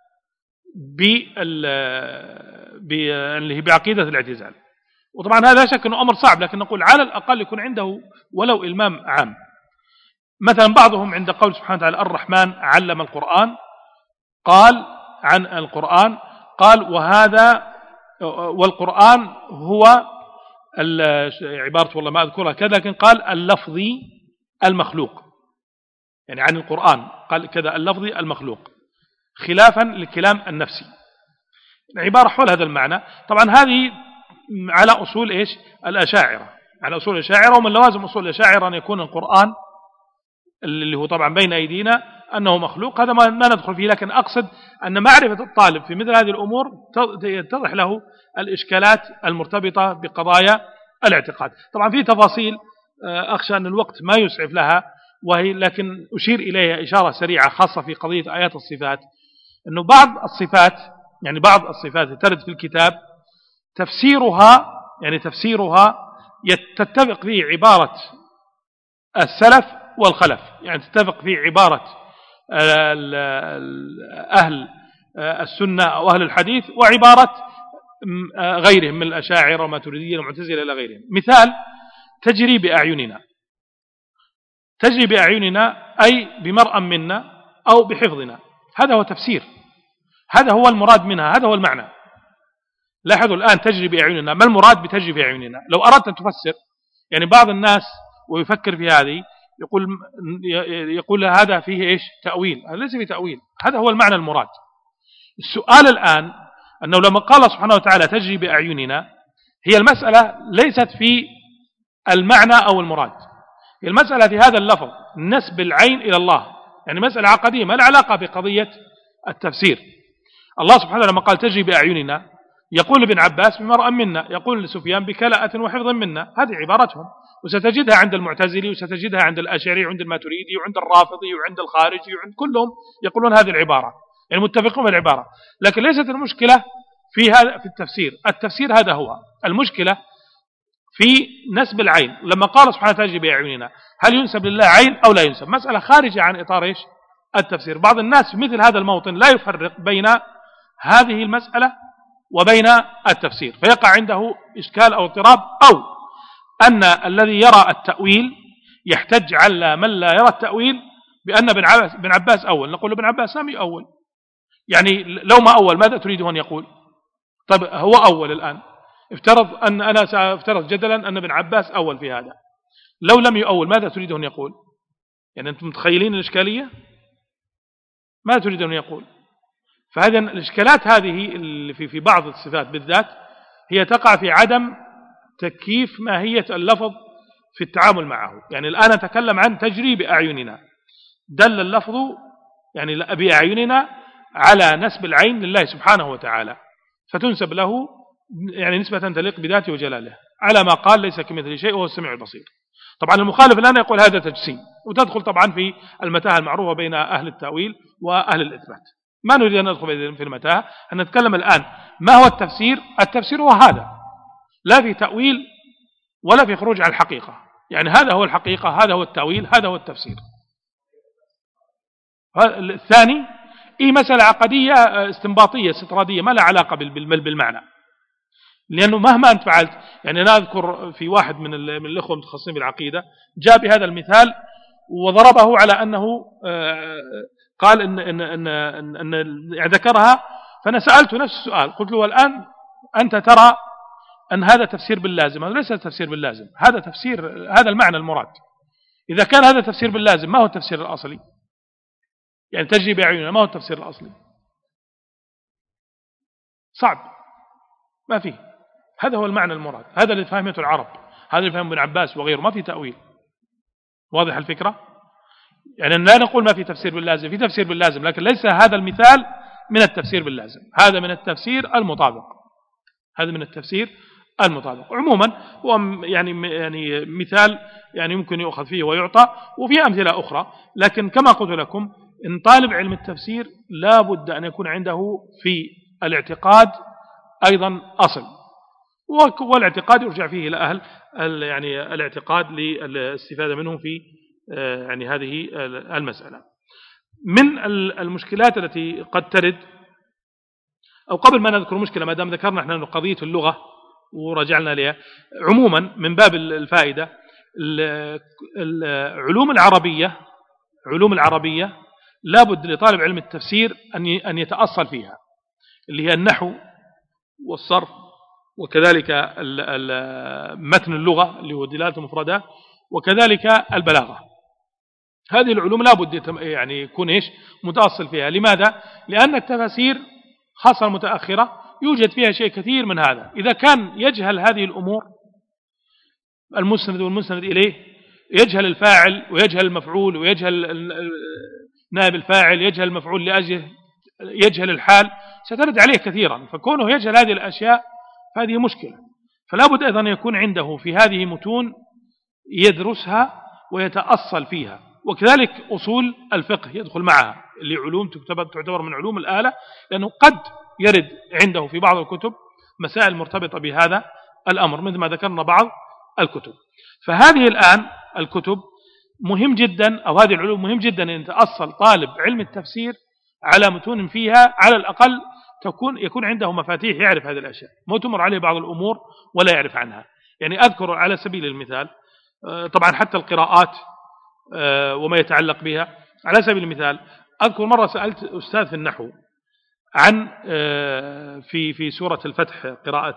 بعقيدة الاعتزال. وطبعا هذا لا شك أنه أمر صعب، لكن نقول على الأقل يكون عنده ولو إلمام عام. مثلا بعضهم عند قول سبحانه وتعالى الرحمن علم القرآن، قال عن القرآن، قال وهذا والقرآن هو عبارة والله ما أذكرها كذا، لكن قال اللفظي المخلوق، يعني عن القرآن قال كذا اللفظي المخلوق، خلافا للكلام النفسي، عبارة حول هذا المعنى. طبعا هذه على أصول إيش؟ الأشاعرة، على أصول الأشاعرة. ومن لوازم أصول الأشاعرة أن يكون القرآن اللي هو طبعا بين أيدينا أنه مخلوق، هذا ما ندخل فيه، لكن أقصد أن معرفة الطالب في مثل هذه الأمور يتضح له الإشكالات المرتبطة بقضايا الاعتقاد. طبعا في تفاصيل أخشى أن الوقت ما يسعف لها، وهي لكن أشير إليها إشارة سريعة خاصة في قضية آيات الصفات، أنه بعض الصفات، يعني بعض الصفات ترد في الكتاب تفسيرها، يعني تفسيرها تتفق فيه عبارة السلف والخلف، يعني تتفق فيه عبارة أهل السنة أو أهل الحديث وعبارة غيرهم من الأشاعرة وماتريدية والمعتزلة إلى غيرهم. مثال تجري بأعيننا، تجري بأعيننا أي بمرأى منا أو بحفظنا، هذا هو تفسير، هذا هو المراد منها، هذا هو المعنى. لاحظوا الآن تجري بأعيننا، ما المراد بتجري بأعيننا؟ لو أردت أن تفسر، يعني بعض الناس ويفكر في هذه يقول يقول هذا فيه إيش؟ تأويل. هذا ليس فيه تأويل، هذا هو المعنى المراد. السؤال الآن أنه لما قال سبحانه وتعالى تجري بأعيننا، هي المسألة ليست في المعنى أو المراد، هي المسألة في هذا اللفظ نسب العين إلى الله، يعني مسألة عقدية ما لها علاقة بقضية التفسير. الله سبحانه لما قال تجري بأعيننا يقول لابن عباس بمرأى منا، يقول لسفيان بكلاءة وحفظ منا، هذه عبارتهم، وستجدها عند المعتزلي وستجدها عند الأشعري وعند الماتريدي وعند الرافضي وعند الخارجي وعند كلهم يقولون هذه العبارة، يعني متفقون بالعبارة. لكن ليست المشكلة في هذا في التفسير، التفسير هذا هو المشكلة في نسب العين. لما قال سبحانه تجري بأعيننا، هل ينسب لله عين أو لا ينسب؟ مسألة خارجة عن إطار إيش؟ التفسير. بعض الناس في مثل هذا الموطن لا يفرق بين هذه المسألة وبين التفسير، فيقع عنده إشكال أو اضطراب، أو أن الذي يرى التأويل يحتج على من لا يرى التأويل بأن ابن عباس, ابن عباس أول. نقول ابن عباس لم يؤول، يعني لو ما أول ماذا تريده أن يقول؟ طيب هو أول الآن، افترض أن أنا سأفترض جدلا أن ابن عباس أول في هذا، لو لم يؤول ماذا تريده أن يقول؟ يعني أنتم متخيلين الإشكالية؟ ماذا تريد أن يقول؟ فهذه الإشكالات هذه اللي في في بعض الصفات بالذات هي تقع في عدم تكييف ماهية اللفظ في التعامل معه. يعني الآن أتكلم عن تجري بأعيننا، دل اللفظ يعني بأعيننا على نسب العين لله سبحانه وتعالى، فتنسب له يعني نسبة تليق بذاته وجلاله، على ما قال ليس كمثله شيء وهو السميع البصير. طبعا المخالف الآن يقول هذا تجسيم، وتدخل طبعا في المتاهة المعروفة بين أهل التأويل وأهل الإثبات. ما نريد أن ندخل في المتاهة، أن نتكلم الآن ما هو التفسير. التفسير هو هذا، لا في تأويل ولا في خروج عن الحقيقة، يعني هذا هو الحقيقة، هذا هو التأويل، هذا هو التفسير. الثاني إيه مسألة عقدية استنباطية استطرادية ما لها علاقة بالمعنى، لأنه مهما أنت فعلت، يعني أنا أذكر في واحد من من الأخوة المتخصصين بالعقيدة جاء بهذا المثال وضربه على أنه قال إن إن إن, إن, إن يعني ذكرها، فأنا سألته نفس السؤال، قلت له الآن أنت ترى أن هذا تفسير باللازم؟ هذا ليس تفسير باللازم، هذا تفسير هذا المعنى المراد. إذا كان هذا تفسير باللازم ما هو التفسير الأصلي؟ يعني تجري بأعيننا ما هو التفسير الأصلي؟ صعب، ما فيه. هذا هو المعنى المراد، هذا اللي فهمته العرب، هذا اللي فهمه ابن عباس وغيره، ما في تأويل. واضح الفكرة؟ يعني لا نقول ما في تفسير باللازم، في تفسير باللازم، لكن ليس هذا المثال من التفسير باللازم، هذا من التفسير المطابق، هذا من التفسير المطابق. عموما هو يعني يعني مثال يعني يمكن يؤخذ فيه ويعطى، وفي أمثلة أخرى، لكن كما قلت لكم إن طالب علم التفسير لا بد أن يكون عنده في الاعتقاد أيضا أصل، والاعتقاد يرجع فيه إلى أهل يعني الاعتقاد للاستفادة منه في يعني هذه المسألة. من المشكلات التي قد ترد، أو قبل ما نذكر مشكلة ما دام ذكرنا احنا قضية اللغة ورجعنا لها، عموما من باب الفائدة، العلوم العربية علوم العربية لابد لطالب علم التفسير أن يتأصل فيها، اللي هي النحو والصرف، وكذلك متن اللغة اللي هو دلالة المفردات، وكذلك البلاغة. هذه العلوم لابد يعني يكون إيش متأصل فيها. لماذا؟ لأن التفاسير خاصة المتأخرة يوجد فيها شيء كثير من هذا، إذا كان يجهل هذه الأمور، المسند والمسند إليه، يجهل الفاعل ويجهل المفعول ويجهل نائب الفاعل، يجهل المفعول لأجله، يجهل الحال، سترد عليه كثيرا. فكونه يجهل هذه الأشياء فهذه مشكلة. فلا بد أيضا يكون عنده في هذه متون يدرسها ويتأصل فيها، وكذلك أصول الفقه يدخل معها، اللي علوم تعتبر من علوم الآلة، لأنه قد يرد عنده في بعض الكتب مسائل مرتبطة بهذا الأمر مثل ما ذكرنا بعض الكتب. فهذه الآن الكتب مهم جدا، أو هذه العلوم مهم جدا أن يتأصل طالب علم التفسير على متون فيها، على الأقل تكون يكون عنده مفاتيح يعرف هذه الأشياء، ما تمر عليه بعض الأمور ولا يعرف عنها. يعني أذكر على سبيل المثال، طبعا حتى القراءات وما يتعلق بها. على سبيل المثال أذكر مرة سألت أستاذ في النحو عن في في سورة الفتح قراءة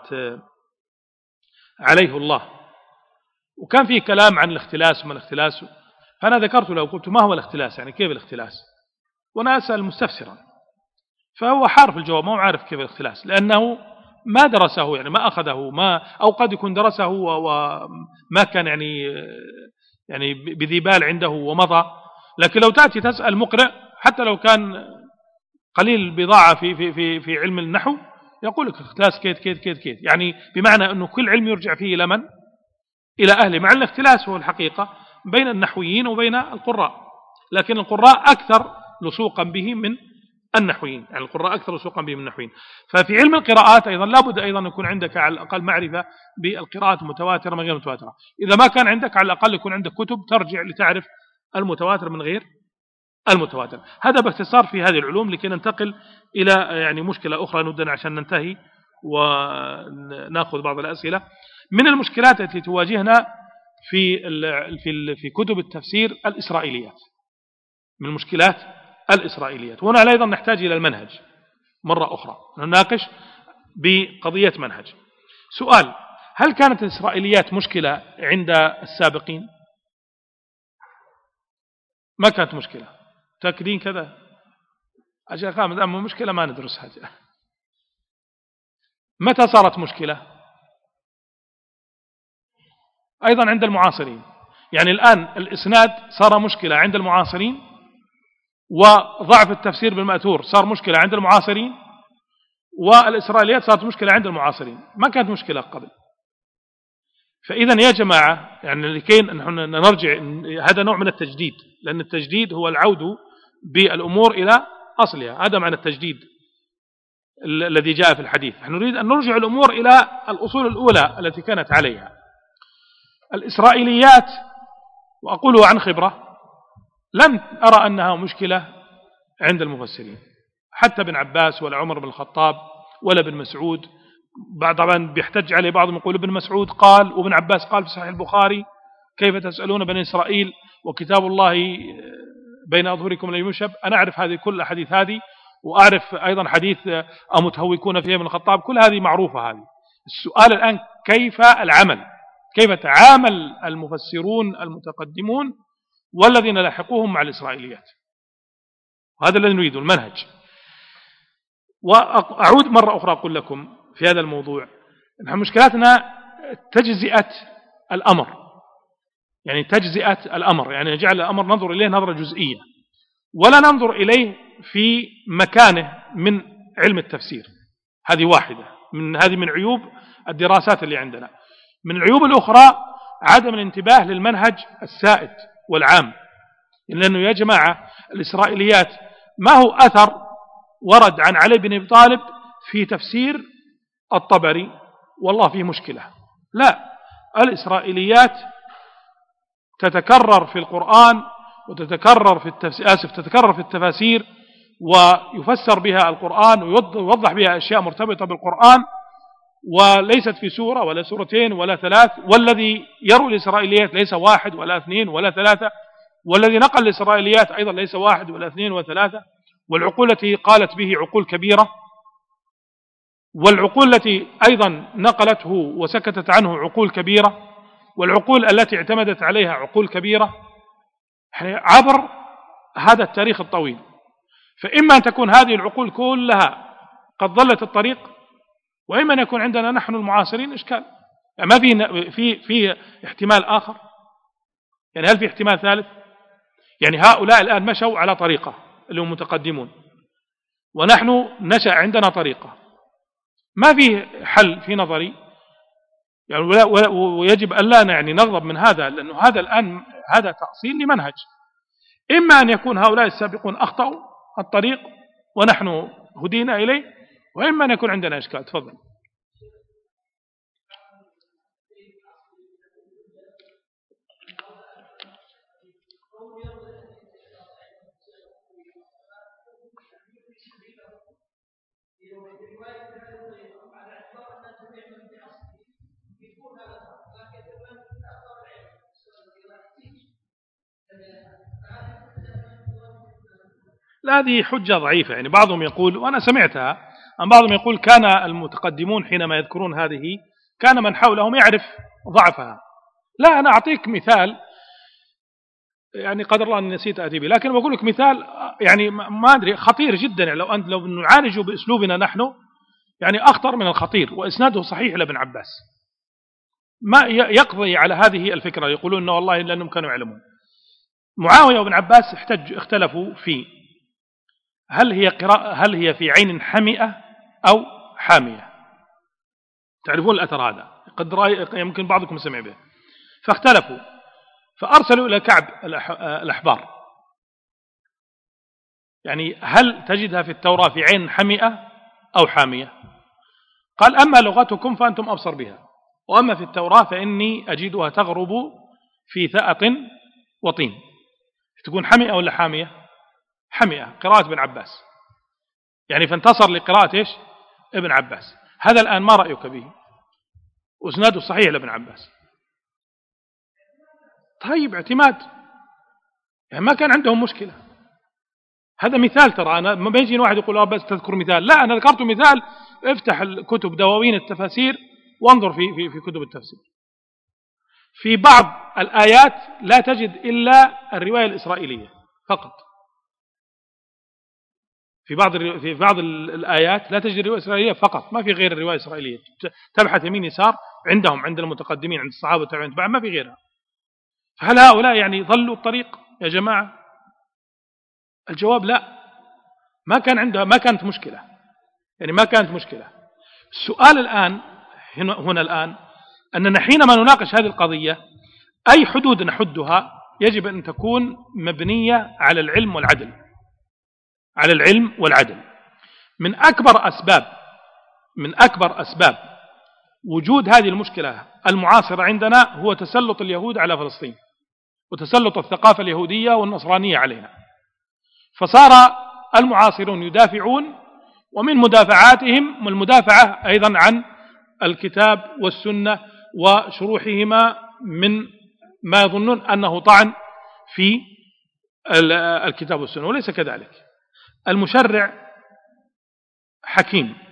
عليه الله، وكان فيه كلام عن الاختلاس وما الاختلاس، فأنا ذكرت له قلت ما هو الاختلاس، يعني كيف الاختلاس، وأنا أسأل مستفسرا، فهو حار في الجواب، ما هو عارف كيف الاختلاس لأنه ما درسه، يعني ما أخذه، ما أو قد يكون درسه وما كان يعني يعني بذي بال عنده ومضى. لكن لو تأتي تسأل مقرئ حتى لو كان قليل البضاعة في في في في علم النحو يقول لك اختلاس كيت كيت كيت كيت، يعني بمعنى أنه كل علم يرجع فيه إلى من؟ إلى أهله، مع الاختلاس هو الحقيقة بين النحويين وبين القراء، لكن القراء أكثر لصوقا به من النحويين، يعني القراء أكثر لصوقا به من النحويين. ففي علم القراءات أيضا لابد أيضا أن يكون عندك على الأقل معرفة بالقراءات المتواترة من غير المتواترة. إذا ما كان عندك على الأقل يكون عندك كتب ترجع لتعرف المتواتر من غير المتواتر. هذا باختصار في هذه العلوم، لكي ننتقل إلى يعني مشكلة أخرى نودنا عشان ننتهي ونأخذ بعض الأسئلة. من المشكلات التي تواجهنا في في في كتب التفسير الإسرائيليات، من المشكلات الإسرائيليات، وهنا أيضا نحتاج إلى المنهج مرة أخرى، نناقش بقضية منهج. سؤال: هل كانت الإسرائيليات مشكلة عند السابقين؟ ما كانت مشكلة، تأكدين كذا عشان خامد، أما مشكلة ما ندرسها. متى صارت مشكلة؟ أيضا عند المعاصرين، يعني الآن الإسناد صار مشكلة عند المعاصرين، وضعف التفسير بالمأثور صار مشكلة عند المعاصرين، والإسرائيليات صارت مشكلة عند المعاصرين، ما كانت مشكلة قبل. فإذا يا جماعة يعني لكي نحن نرجع، هذا نوع من التجديد، لأن التجديد هو العود بالأمور إلى أصلها، هذا معنى التجديد الذي جاء في الحديث. نحن نريد أن نرجع الأمور إلى الأصول الأولى التي كانت عليها. الإسرائيليات، وأقوله عن خبرة، لم أرى أنها مشكلة عند المفسرين، حتى ابن عباس ولا عمر بن الخطاب ولا ابن مسعود. بعض طبعا بيحتج عليه بعضهم يقول ابن مسعود قال وابن عباس قال في صحيح البخاري: كيف تسألون بني إسرائيل وكتاب الله بين أظهركم لا يشب. أنا أعرف هذه كل الحديث هذه، وأعرف أيضا حديث أمتهوكون فيها ابن الخطاب، كل هذه معروفة. هذه السؤال الآن كيف العمل، كيف تعامل المفسرون المتقدمون والذين لحقوهم مع الإسرائيليات، وهذا الذي نريده المنهج. وأعود مرة أخرى أقول لكم في هذا الموضوع أن مشكلاتنا تجزئة الأمر، يعني تجزئة الأمر، يعني نجعل الأمر ننظر إليه نظرة جزئية، ولا ننظر إليه في مكانه من علم التفسير. هذه واحدة من هذه من عيوب الدراسات اللي عندنا. من العيوب الأخرى عدم الانتباه للمنهج السائد والعام، لأنه يا جماعة الإسرائيليات ما هو أثر ورد عن علي بن أبي طالب في تفسير الطبري والله فيه مشكلة، لا، الإسرائيليات تتكرر في القرآن وتتكرر في التفسير آسف تتكرر في التفاسير، ويفسر بها القرآن ويوضح بها أشياء مرتبطة بالقرآن، وليست في سورة ولا سورتين ولا ثلاث. والذي يروي الإسرائيليات ليس واحد ولا اثنين ولا ثلاثة، والذي نقل الإسرائيليات أيضا ليس واحد ولا اثنين ولا ثلاثة. والعقول التي قالت به عقول كبيرة، والعقول التي أيضا نقلته وسكتت عنه عقول كبيرة، والعقول التي اعتمدت عليها عقول كبيرة، عبر هذا التاريخ الطويل. فإما أن تكون هذه العقول كلها قد ضلت الطريق، وإما أن يكون عندنا نحن المعاصرين إشكال. يعني ما في في في احتمال آخر، يعني هل في احتمال ثالث؟ يعني هؤلاء الآن مشوا على طريقة اللي هم متقدمون، ونحن نشأ عندنا طريقة، ما فيه حل في نظري يعني، ويجب أن لا يعني نغضب من هذا، لأنه هذا الآن هذا تأصيل لمنهج. إما أن يكون هؤلاء السابقون أخطأوا الطريق ونحن هدينا إليه، وإما أن يكون عندنا إشكال. تفضل. هذه حجة ضعيفة. يعني بعضهم يقول، وأنا سمعتها عن بعضهم يقول كان المتقدمون حينما يذكرون هذه كان من حولهم يعرف ضعفها. لا، أنا أعطيك مثال، يعني قدر الله أني نسيت أتي به، لكن بقول لك مثال يعني ما أدري خطير جدا. يعني لو أنت لو نعالجه بأسلوبنا نحن يعني أخطر من الخطير، وإسناده صحيح لابن عباس، ما يقضي على هذه الفكرة. يقولون إنه والله لأنهم كانوا يعلمون. معاوية وابن عباس احتج اختلفوا في هل هي قراءة هل هي في عين حمئة أو حامية. تعرفون الأثر هذا، قد يمكن بعضكم سمع به. فاختلفوا، فأرسلوا إلى كعب الأحبار، يعني هل تجدها في التوراة في عين حمئة أو حامية؟ قال أما لغتكم فأنتم أبصر بها، وأما في التوراة فإني أجدها تغرب في ثأط وطين. تكون حمئة ولا حامية؟ حمئة، قراءة ابن عباس. يعني فانتصر لقراءة إيش؟ ابن عباس. هذا الآن ما رأيك به؟ واسناده صحيح لابن عباس. طيب اعتماد، يعني ما كان عندهم مشكلة. هذا مثال، ترى أنا ما بيجي واحد يقول آه بس تذكر مثال، لا، أنا ذكرت مثال. افتح الكتب دواوين التفاسير وانظر في في في كتب التفسير. في بعض الآيات لا تجد إلا الرواية الإسرائيلية فقط. في بعض في بعض الآيات لا تجد الرواية الإسرائيلية فقط، ما في غير الرواية الإسرائيلية. تبحث يمين يسار عندهم، عند المتقدمين، عند الصحابة والتابعين، ما في غيرها. فهل هؤلاء يعني ضلوا الطريق يا جماعة؟ الجواب لا، ما كان عندها ما كانت مشكلة، يعني ما كانت مشكلة. السؤال الآن هنا, هنا الآن أننا حينما نناقش هذه القضية أي حدود نحدها يجب أن تكون مبنية على العلم والعدل، على العلم والعدل. من أكبر أسباب من أكبر أسباب وجود هذه المشكلة المعاصرة عندنا هو تسلط اليهود على فلسطين، وتسلط الثقافة اليهودية والنصرانية علينا. فصار المعاصرون يدافعون، ومن مدافعاتهم والمدافعة أيضا عن الكتاب والسنة وشروحهما من ما يظنون أنه طعن في الكتاب والسنة، وليس كذلك. المشرع حكيم،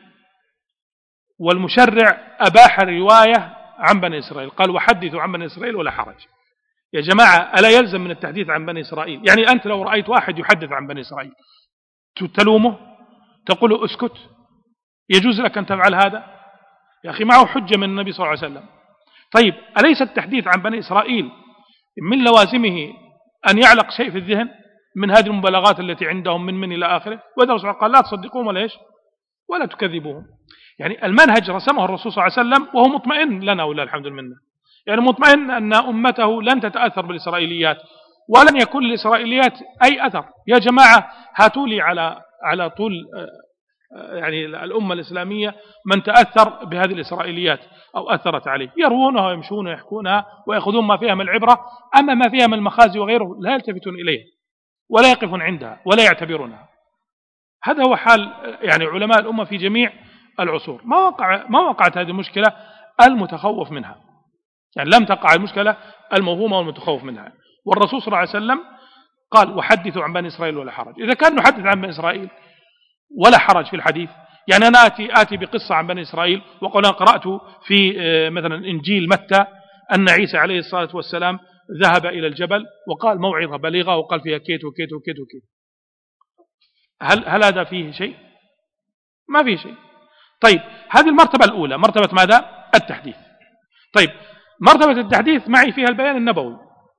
والمشرع أباح الرواية عن بني إسرائيل، قال وحدثوا عن بني إسرائيل ولا حرج. يا جماعة ألا يلزم من التحديث عن بني إسرائيل؟ يعني أنت لو رأيت واحد يحدث عن بني إسرائيل تلومه، تقول له اسكت؟ يجوز لك أن تفعل هذا؟ يا أخي معه حجة من النبي صلى الله عليه وسلم. طيب أليس التحديث عن بني إسرائيل من لوازمه أن يعلق شيء في الذهن من هذه المبالغات التي عندهم من من إلى آخره؟ وإذا الرسول قال لا تصدقوهم ولا إيش ولا تكذبوهم. يعني المنهج رسمه الرسول صلى الله عليه وسلم وهو مطمئن لنا ولا الحمد لله، يعني مطمئن أن أمته لن تتأثر بالإسرائيليات، ولن يكون للإسرائيليات أي أثر. يا جماعة هاتوا لي على على طول يعني الأمة الإسلامية من تأثر بهذه الإسرائيليات أو أثرت عليه، يروونها ويمشون ويحكونها ويأخذون ما فيها من العبرة، أما ما فيها من المخازي وغيره لا يلتفتون إليه ولا يقفون عندها ولا يعتبرونها. هذا هو حال يعني علماء الأمة في جميع العصور. ما وقع ما وقعت هذه المشكلة المتخوف منها، يعني لم تقع المشكلة الموهومة والمتخوف منها. والرسول صلى الله عليه وسلم قال وحدثوا عن بني إسرائيل ولا حرج. إذا كان نحدث عن بني إسرائيل ولا حرج في الحديث، يعني أنا آتي, آتي بقصة عن بني إسرائيل وقال أنا قرأت في مثلا إنجيل متى أن عيسى عليه الصلاة والسلام ذهب إلى الجبل وقال موعظة بليغة وقال فيها كيت وكيت وكيت وكيت. هل, هل هذا فيه شيء؟ ما فيه شيء. طيب هذه المرتبة الأولى، مرتبة ماذا؟ التحديث. طيب مرتبة التحديث معي فيها البيان النبوي،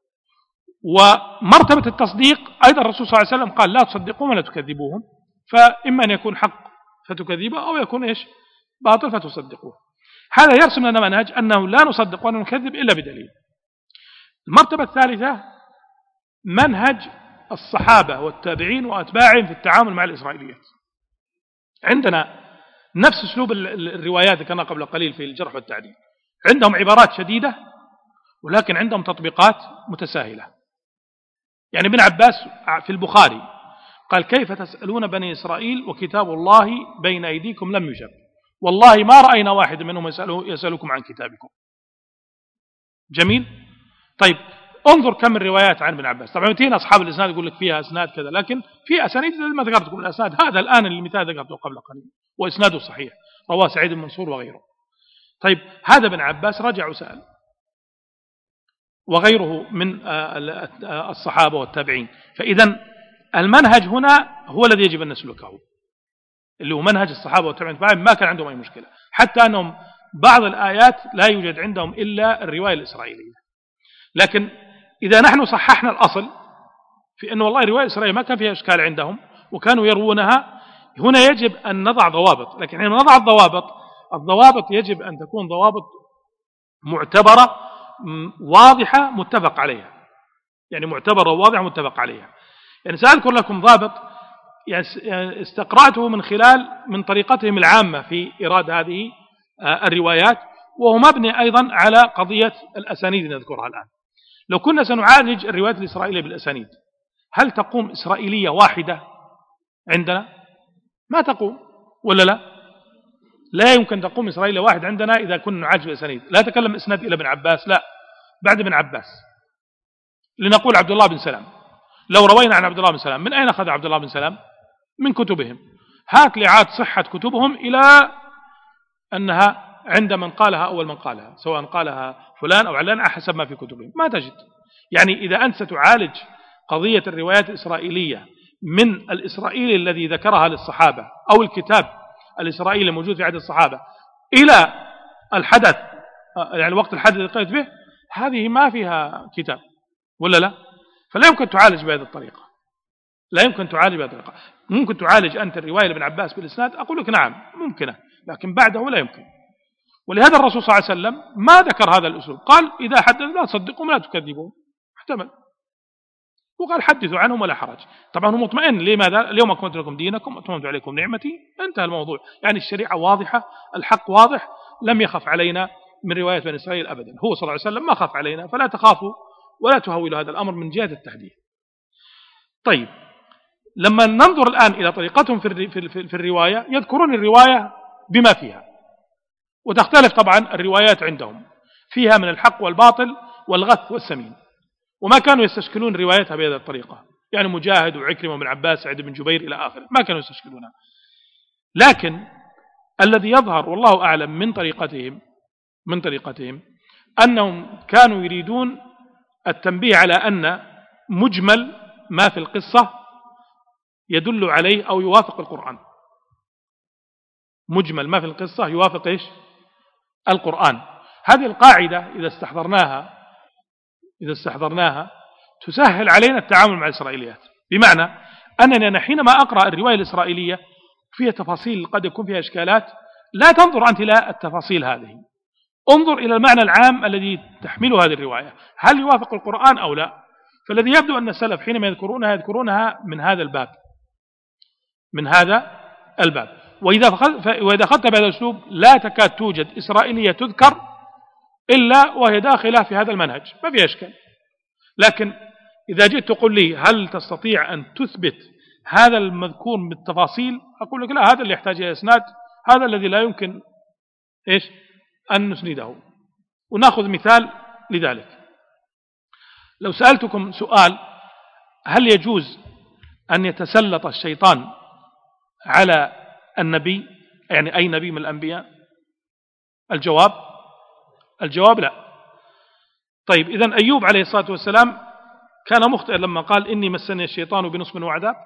ومرتبة التصديق أيضا الرسول صلى الله عليه وسلم قال لا تصدقوهم ولا تكذبوهم، فإما أن يكون حق فتكذبه أو يكون إيش باطل فتصدقوه. هذا يرسم لنا منهج أنه لا نصدق ولا نكذب إلا بدليل. المرتبة الثالثة منهج الصحابة والتابعين وأتباعهم في التعامل مع الإسرائيليات. عندنا نفس أسلوب الروايات ذكرنا قبل قليل في الجرح والتعديل، عندهم عبارات شديدة ولكن عندهم تطبيقات متساهلة. يعني ابن عباس في البخاري قال كيف تسألون بني إسرائيل وكتاب الله بين أيديكم لم يجب، والله ما رأينا واحد منهم يسألكم عن كتابكم. جميل. طيب انظر كم الروايات عن ابن عباس. طبعا يأتينا أصحاب الإسناد يقول لك فيها أسناد كذا، لكن في أسانيد ما ذكرتكم الأسناد. هذا الآن المثال ذكرته قبل قليل وإسناده صحيح، رواه سعيد بن منصور وغيره. طيب هذا ابن عباس رجع وسأل، وغيره من الصحابة والتابعين. فإذا المنهج هنا هو الذي يجب أن نسلكه، اللي هو منهج الصحابة والتابعين، ما كان عندهم أي مشكلة، حتى أنهم بعض الآيات لا يوجد عندهم إلا الرواية الإسرائيلية. لكن إذا نحن صححنا الأصل في أنه والله الرواية الإسرائيلية ما كان فيها إشكال عندهم وكانوا يروونها، هنا يجب أن نضع ضوابط. لكن حين نضع الضوابط، الضوابط يجب أن تكون ضوابط معتبرة واضحة متفق عليها، يعني معتبرة واضحة متفق عليها. يعني سأذكر لكم ضابط يعني استقرأته من خلال من طريقتهم العامة في إيراد هذه الروايات، وهو مبني أيضا على قضية الأسانيد نذكرها الآن. لو كنا سنعالج الروايات الإسرائيلية بالأسانيد، هل تقوم إسرائيلية واحدة عندنا؟ ما تقوم، ولا لا؟ لا يمكن تقوم إسرائيلية واحدة عندنا إذا كنا نعالج بالأسانيد. لا تكلم إسناد إلى ابن عباس، لا، بعد ابن عباس لنقول عبد الله بن سلام. لو روينا عن عبد الله بن سلام، من أين أخذ عبد الله بن سلام؟ من كتبهم. هات لي عاد صحة كتبهم إلى أنها عند من قالها أول من قالها، سواء قالها فلان أو علان حسب ما في كتبهم، ما تجد. يعني إذا أنت ستعالج قضية الروايات الإسرائيلية من الإسرائيلي الذي ذكرها للصحابة أو الكتاب الإسرائيلي الموجود في عهد الصحابة إلى الحدث، يعني وقت الحدث الذي قيت به، هذه ما فيها كتاب، ولا لا؟ فلا يمكن تعالج بهذه الطريقة، لا يمكن تعالج بهذه الطريقة. ممكن تعالج أنت الرواية لابن عباس بالإسناد، أقول لك نعم ممكنة، لكن بعده لا يمكن. ولهذا الرسول صلى الله عليه وسلم ما ذكر هذا الأسلوب، قال إذا حدث لا تصدقوا ولا تكذبوا، احتمل، وقال حدثوا عنهم ولا حرج. طبعا هو مطمئن، لماذا؟ اليوم أكملت لكم دينكم وأتممت عليكم نعمتي، انتهى الموضوع. يعني الشريعة واضحة، الحق واضح، لم يخف علينا من رواية بني إسرائيل أبدا. هو صلى الله عليه وسلم ما خاف علينا، فلا تخافوا ولا تهولوا هذا الأمر من جهة التحديث. طيب لما ننظر الآن إلى طريقتهم في في الرواية، يذكرون الرواية بما فيها، وتختلف طبعا الروايات عندهم، فيها من الحق والباطل والغث والسمين، وما كانوا يستشكلون روايتها بهذه الطريقة. يعني مجاهد وعكرمة وابن عباس سعيد بن جبير إلى آخره ما كانوا يستشكلونها. لكن الذي يظهر والله أعلم من طريقتهم من طريقتهم أنهم كانوا يريدون التنبيه على أن مجمل ما في القصة يدل عليه أو يوافق القرآن. مجمل ما في القصة يوافق إيش؟ القرآن. هذه القاعدة إذا استحضرناها إذا استحضرناها تسهل علينا التعامل مع الإسرائيليات. بمعنى أننا حينما أقرأ الرواية الإسرائيلية فيها تفاصيل قد يكون فيها إشكالات، لا تنظر أنت إلى التفاصيل هذه، انظر إلى المعنى العام الذي تحمله هذه الرواية، هل يوافق القرآن أو لا. فالذي يبدو أن السلف حينما يذكرونها يذكرونها من هذا الباب من هذا الباب وإذا وإذا أخذت بهذا الأسلوب لا تكاد توجد إسرائيلية تذكر إلا وهي داخلة في هذا المنهج، ما فيها إشكال. لكن إذا جئت تقول لي هل تستطيع أن تثبت هذا المذكور بالتفاصيل، أقول لك لا، هذا اللي يحتاج إلى إسناد، هذا الذي لا يمكن إيش أن نسنده. ونأخذ مثال لذلك. لو سألتكم سؤال، هل يجوز أن يتسلط الشيطان على النبي، يعني أي نبي من الأنبياء؟ الجواب الجواب لا. طيب إذن أيوب عليه الصلاة والسلام كان مخطئا لما قال إني مسني الشيطان بنصب وعذاب؟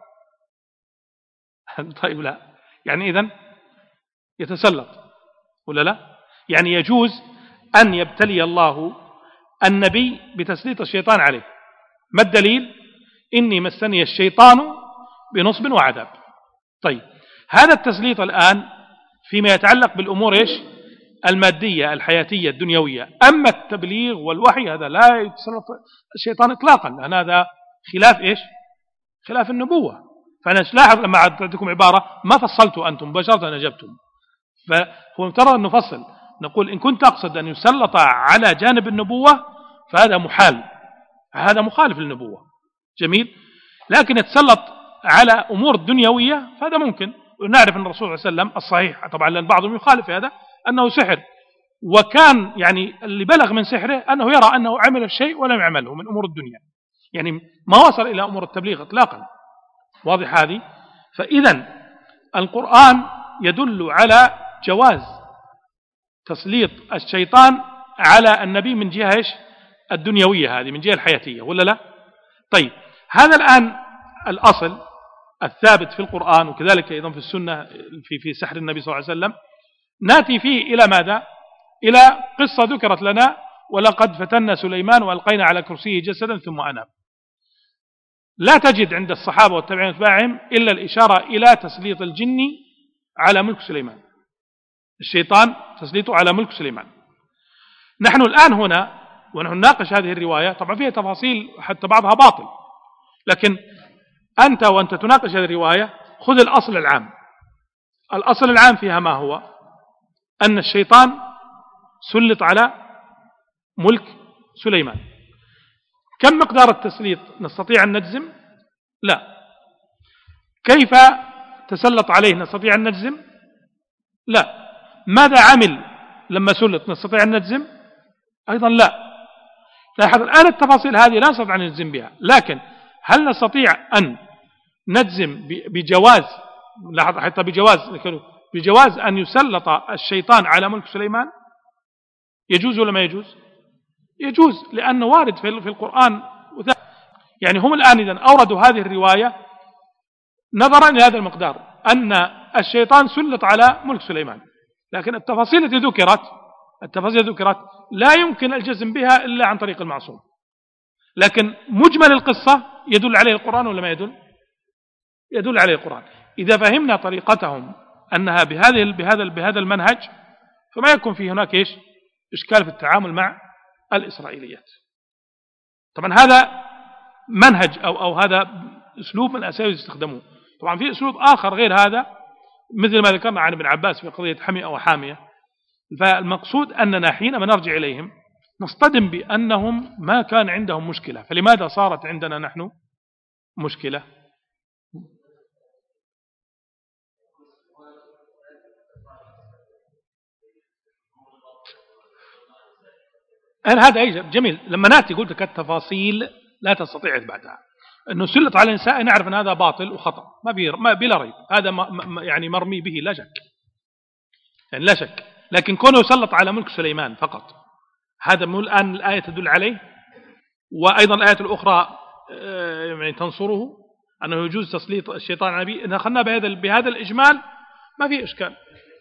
طيب لا، يعني إذن يتسلط ولا لا؟ يعني يجوز أن يبتلي الله النبي بتسليط الشيطان عليه. ما الدليل؟ إني مسني الشيطان بنصب وعذاب. طيب هذا التسليط الآن فيما يتعلق بالأمور إيش؟ المادية الحياتية الدنيوية. أما التبليغ والوحي هذا لا يتسلط الشيطان إطلاقا، لأن هذا خلاف إيش؟ خلاف النبوة. فأنا لاحظ لما أعطيتكم عبارة ما فصلتوا أنتم مباشرة أجبتم، فهو مفترض أن نفصل، نقول إن كنت أقصد أن يسلط على جانب النبوة فهذا محال، هذا مخالف للنبوة، جميل. لكن يتسلط على أمور دنيوية فهذا ممكن. ونعرف أن الرسول صلى الله عليه وسلم الصحيح طبعا، لأن بعضهم يخالف هذا، أنه سحر، وكان يعني اللي بلغ من سحره أنه يرى أنه عمل الشيء ولم يعمله من أمور الدنيا، يعني ما وصل إلى أمور التبليغ إطلاقا. واضح هذه؟ فإذا القرآن يدل على جواز تسليط الشيطان على النبي من جهة إيش؟ الدنيوية، هذه من جهة الحياتية، ولا لا؟ طيب هذا الآن الأصل الثابت في القرآن، وكذلك أيضا في السنة في في سحر النبي صلى الله عليه وسلم. ناتي فيه إلى ماذا؟ إلى قصة ذكرت لنا: ولقد فتنا سليمان وألقينا على كرسيه جسدا ثم أناب. لا تجد عند الصحابة والتابعين واتباعهم إلا الإشارة إلى تسليط الجن على ملك سليمان، الشيطان تسليطه على ملك سليمان. نحن الآن هنا ونحن نناقش هذه الرواية، طبعا فيها تفاصيل حتى بعضها باطل، لكن أنت وأنت تناقش هذه الرواية خذ الأصل العام. الأصل العام فيها ما هو؟ أن الشيطان سلط على ملك سليمان. كم مقدار التسليط نستطيع أن نجزم؟ لا. كيف تسلط عليه نستطيع أن نجزم؟ لا. ماذا عمل لما سلط نستطيع أن نجزم؟ أيضا لا. لاحظ الآن التفاصيل هذه لا نستطيع أن نجزم بها، لكن هل نستطيع أن نجزم بجواز، لاحظ حتى بجواز بجواز أن يسلط الشيطان على ملك سليمان؟ يجوز ولا ما يجوز؟ يجوز، لأنه وارد في القرآن. يعني هم الآن إذن أوردوا هذه الرواية نظرا إلى هذا المقدار، أن الشيطان سلط على ملك سليمان، لكن التفاصيل التي ذكرت التفاصيل التي ذكرت لا يمكن الجزم بها إلا عن طريق المعصوم. لكن مجمل القصة يدل عليه القرآن ولا ما يدل؟ يدل عليه القرآن. إذا فهمنا طريقتهم أنها بهذه بهذا بهذا المنهج، فما يكون في هناك إيش؟ إشكال في التعامل مع الإسرائيليات. طبعا هذا منهج أو أو هذا أسلوب من أساليب يستخدموه. طبعا في أسلوب آخر غير هذا، مثل ما ذكرنا عن ابن عباس في قضية حمية وحامية. فالمقصود أننا حينما نرجع إليهم نصطدم بأنهم ما كان عندهم مشكلة، فلماذا صارت عندنا نحن مشكلة؟ أنا هذا أي جميل. لما نأتي قلت لك التفاصيل لا تستطيع إثباتها. أنه سلط على الإنسان نعرف أن هذا باطل وخطأ، ما بي ما بلا ريب، هذا ما يعني مرمي به لا شك، يعني لا شك. لكن كونه يسلط على ملك سليمان فقط، هذا مو الآن الآية تدل عليه، وأيضا الآية الأخرى يعني تنصره أنه يجوز تسليط الشيطان على النبي. إن أخذنا بهذا بهذا الإجمال ما في إشكال.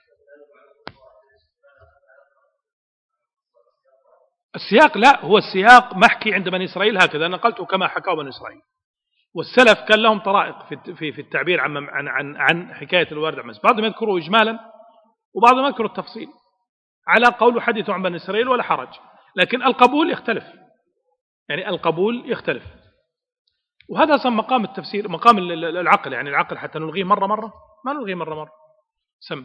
السياق لا، هو السياق محكي عند بني إسرائيل هكذا، نقلته كما حكاه بني إسرائيل. والسلف كان لهم طرائق في في في التعبير عن عن عن, عن حكاية الوارد عن بعضهم يذكروا إجمالا وبعضهم يذكروا التفصيل على قول حديث عن بني إسرائيل ولا حرج، لكن القبول يختلف، يعني القبول يختلف. وهذا أصلا مقام التفسير، مقام العقل، يعني العقل حتى نلغيه مرة مرة ما نلغيه مرة مرة. سم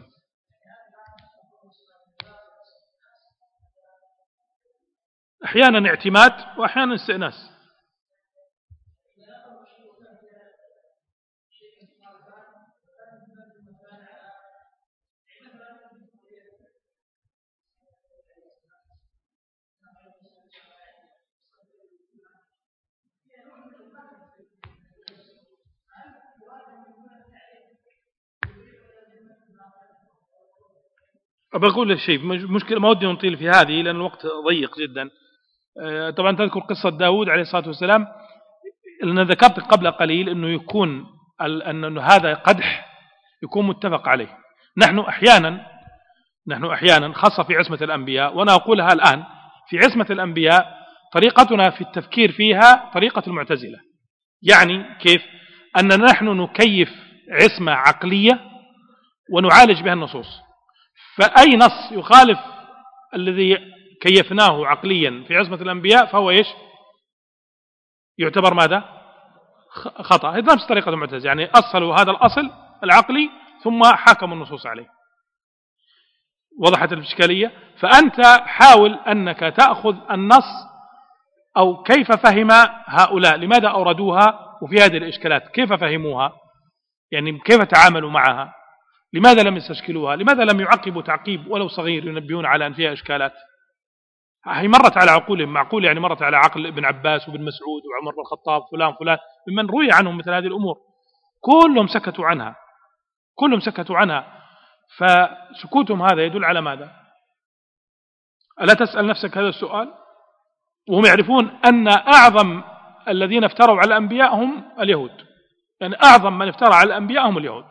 أحيانا اعتماد وأحيانا استئناس. بقول الشيء مشكلة، ما ودي نطيل في هذه لأن الوقت ضيق جدا. طبعا تذكر قصة داود عليه الصلاة والسلام، لأن ذكرت قبل قليل أنه يكون أنه هذا قدح يكون متفق عليه. نحن أحيانا نحن أحيانا خاصة في عصمة الأنبياء، وأنا أقولها الآن في عصمة الأنبياء طريقتنا في التفكير فيها طريقة المعتزلة. يعني كيف؟ أننا نحن نكيف عصمة عقلية ونعالج بها النصوص، فأي نص يخالف الذي كيفناه عقليا في عصمة الأنبياء فهو إيش؟ يعتبر ماذا؟ خطأ. هذه نفس طريقة المعتزلة، يعني أصلوا هذا الأصل العقلي ثم حكموا النصوص عليه. وضحت الإشكالية؟ فأنت حاول أنك تأخذ النص أو كيف فهم هؤلاء، لماذا أوردوها، وفي هذه الإشكالات كيف فهموها، يعني كيف تعاملوا معها. لماذا لم يستشكلوها؟ لماذا لم يعقبوا تعقيب ولو صغير ينبهون على أن فيها إشكالات؟ هي مرت على عقولهم، معقول يعني مرت على عقل ابن عباس وابن مسعود وعمر بن الخطاب فلان فلان ممن روي عنهم مثل هذه الأمور، كلهم سكتوا عنها، كلهم سكتوا عنها. فسكوتهم هذا يدل على ماذا؟ ألا تسأل نفسك هذا السؤال؟ وهم يعرفون أن أعظم الذين افتروا على الأنبياء هم اليهود، يعني أعظم من افترى على الأنبياء هم اليهود.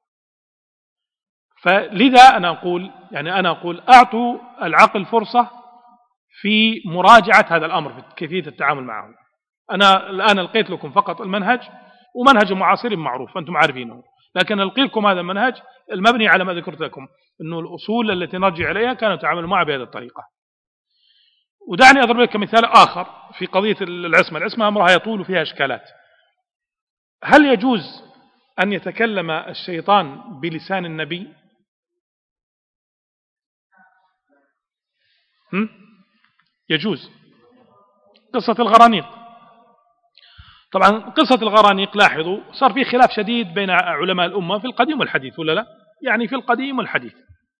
فلذا أنا أقول يعني أنا أقول أعطوا العقل فرصة في مراجعة هذا الأمر في كيفية التعامل معه. أنا الآن ألقيت لكم فقط المنهج، ومنهج معاصر معروف أنتم عارفينه، لكن ألقي لكم هذا المنهج المبني على ما ذكرت لكم أنه الأصول التي نرجع إليها كانوا يتعاملوا معها بهذه الطريقة. ودعني أضرب لك مثال آخر في قضية العصمة. العصمة أمرها يطول فيها إشكالات. هل يجوز أن يتكلم الشيطان بلسان النبي؟ هم؟ يجوز. قصة الغرانيق، طبعا قصة الغرانيق لاحظوا صار في خلاف شديد بين علماء الأمة في القديم والحديث، ولا لا؟ يعني في القديم والحديث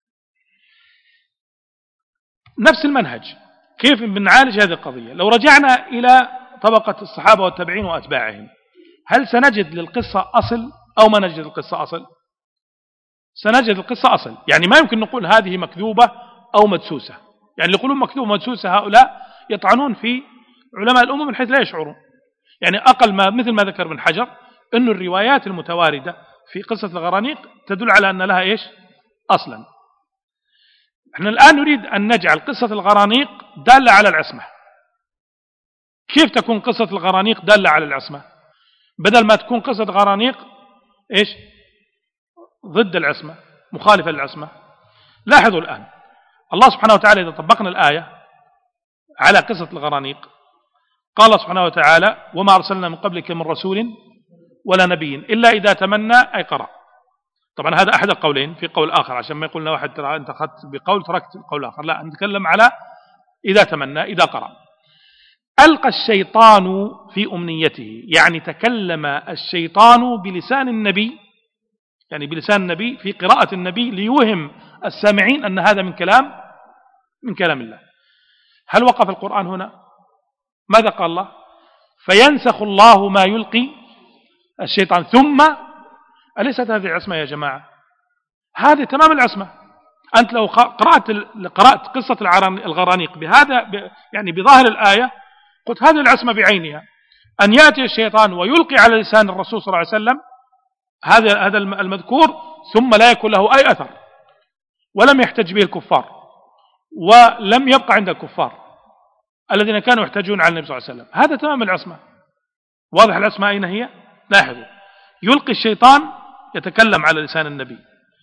نفس المنهج. كيف بنعالج هذه القضية؟ لو رجعنا إلى طبقة الصحابة والتابعين وأتباعهم، هل سنجد للقصة أصل أو ما نجد القصة أصل؟ سنجد القصة أصل. يعني ما يمكن نقول هذه مكذوبة أو مدسوسة. يعني اللي يقولون مكذوبة ومدسوسة هؤلاء يطعنون في علماء الأمة من حيث لا يشعرون. يعني أقل ما مثل ما ذكر ابن حجر أن الروايات المتواردة في قصة الغرانيق تدل على أن لها إيش؟ أصلا. احنا الآن نريد أن نجعل قصة الغرانيق دالة على العصمة. كيف تكون قصة الغرانيق دالة على العصمة بدل ما تكون قصة غرانيق إيش؟ ضد العصمة، مخالفة للعصمة؟ لاحظوا الآن الله سبحانه وتعالى إذا طبقنا الآية على قصة الغرانيق قال سبحانه وتعالى: وما أرسلنا من قبلك من رسول ولا نبي إلا إذا تمنى أي قرأ. طبعا هذا أحد القولين. في قول آخر عشان ما يقولنا واحد ترى أنت أخذت بقول تركت القول الآخر، لا، نتكلم على إذا تمنى إذا قرأ. ألقى الشيطان في أمنيته، يعني تكلم الشيطان بلسان النبي، يعني بلسان النبي في قراءة النبي ليوهم السامعين أن هذا من كلام من كلام الله. هل وقف القرآن هنا؟ ماذا قال الله؟ فينسخ الله ما يلقي الشيطان ثم. أليست هذه عصمة يا جماعة؟ هذه تمام العصمة. أنت لو قرأت قرأت قصة الغرانيق بهذا يعني بظاهر الآية قلت هذه العصمة بعينها، أن يأتي الشيطان ويلقي على لسان الرسول صلى الله عليه وسلم هذا هذا المذكور ثم لا يكون له أي أثر، ولم يحتج به الكفار، ولم يبقى عند الكفار الذين كانوا يحتجون على النبي صلى الله عليه وسلم. هذا تمام العصمة. واضح العصمة أين هي؟ لاحظوا، يلقي الشيطان يتكلم على لسان النبي،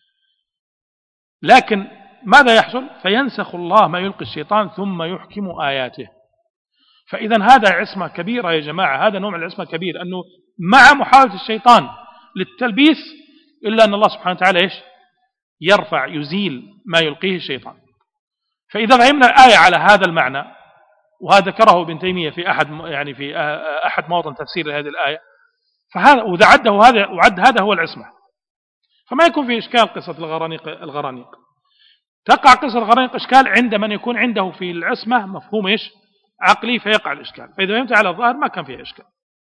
لكن ماذا يحصل؟ فينسخ الله ما يلقي الشيطان ثم يحكم آياته. فإذا هذا عصمة كبيرة يا جماعة، هذا نوع من العصمة كبير، أنه مع محاولة الشيطان للتلبيس إلا أن الله سبحانه وتعالى إيش؟ يرفع يزيل ما يلقيه الشيطان. فإذا فهمنا الآية على هذا المعنى، وهذا ذكره ابن تيمية في أحد يعني في أحد مواطن تفسير هذه الآية، فهذا وإذا عده هذا وعد هذا هو العصمة، فما يكون في إشكال قصة الغرانيق. الغرانيق تقع قصة الغرانيق إشكال عند من يكون عنده في العصمة مفهوم إيش؟ عقلي، فيقع الإشكال. فإذا فهمت على الظاهر ما كان فيه إشكال.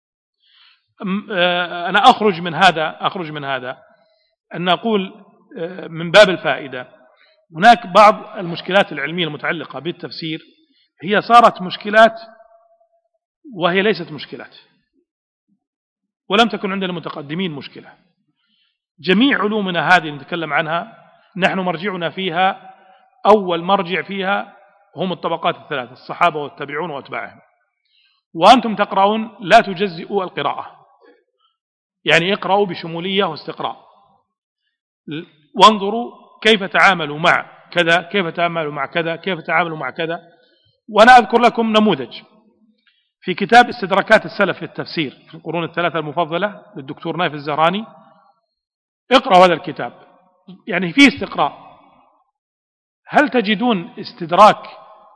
أنا أخرج من هذا أخرج من هذا أن نقول من باب الفائدة هناك بعض المشكلات العلمية المتعلقة بالتفسير هي صارت مشكلات وهي ليست مشكلات، ولم تكن عند المتقدمين مشكلة. جميع علومنا هذه نتكلم عنها نحن مرجعنا فيها، أول مرجع فيها هم الطبقات الثلاثة: الصحابة والتابعون وأتباعهم. وأنتم تقرؤون لا تجزئوا القراءة، يعني اقرأوا بشمولية واستقراء، وانظروا كيف تعاملوا مع كذا، كيف تعاملوا مع كذا، كيف تعاملوا مع كذا. وأنا أذكر لكم نموذج في كتاب استدراكات السلف في التفسير في القرون الثلاثة المفضلة للدكتور نايف الزهراني. اقرأوا هذا الكتاب، يعني فيه استقراء. هل تجدون استدراك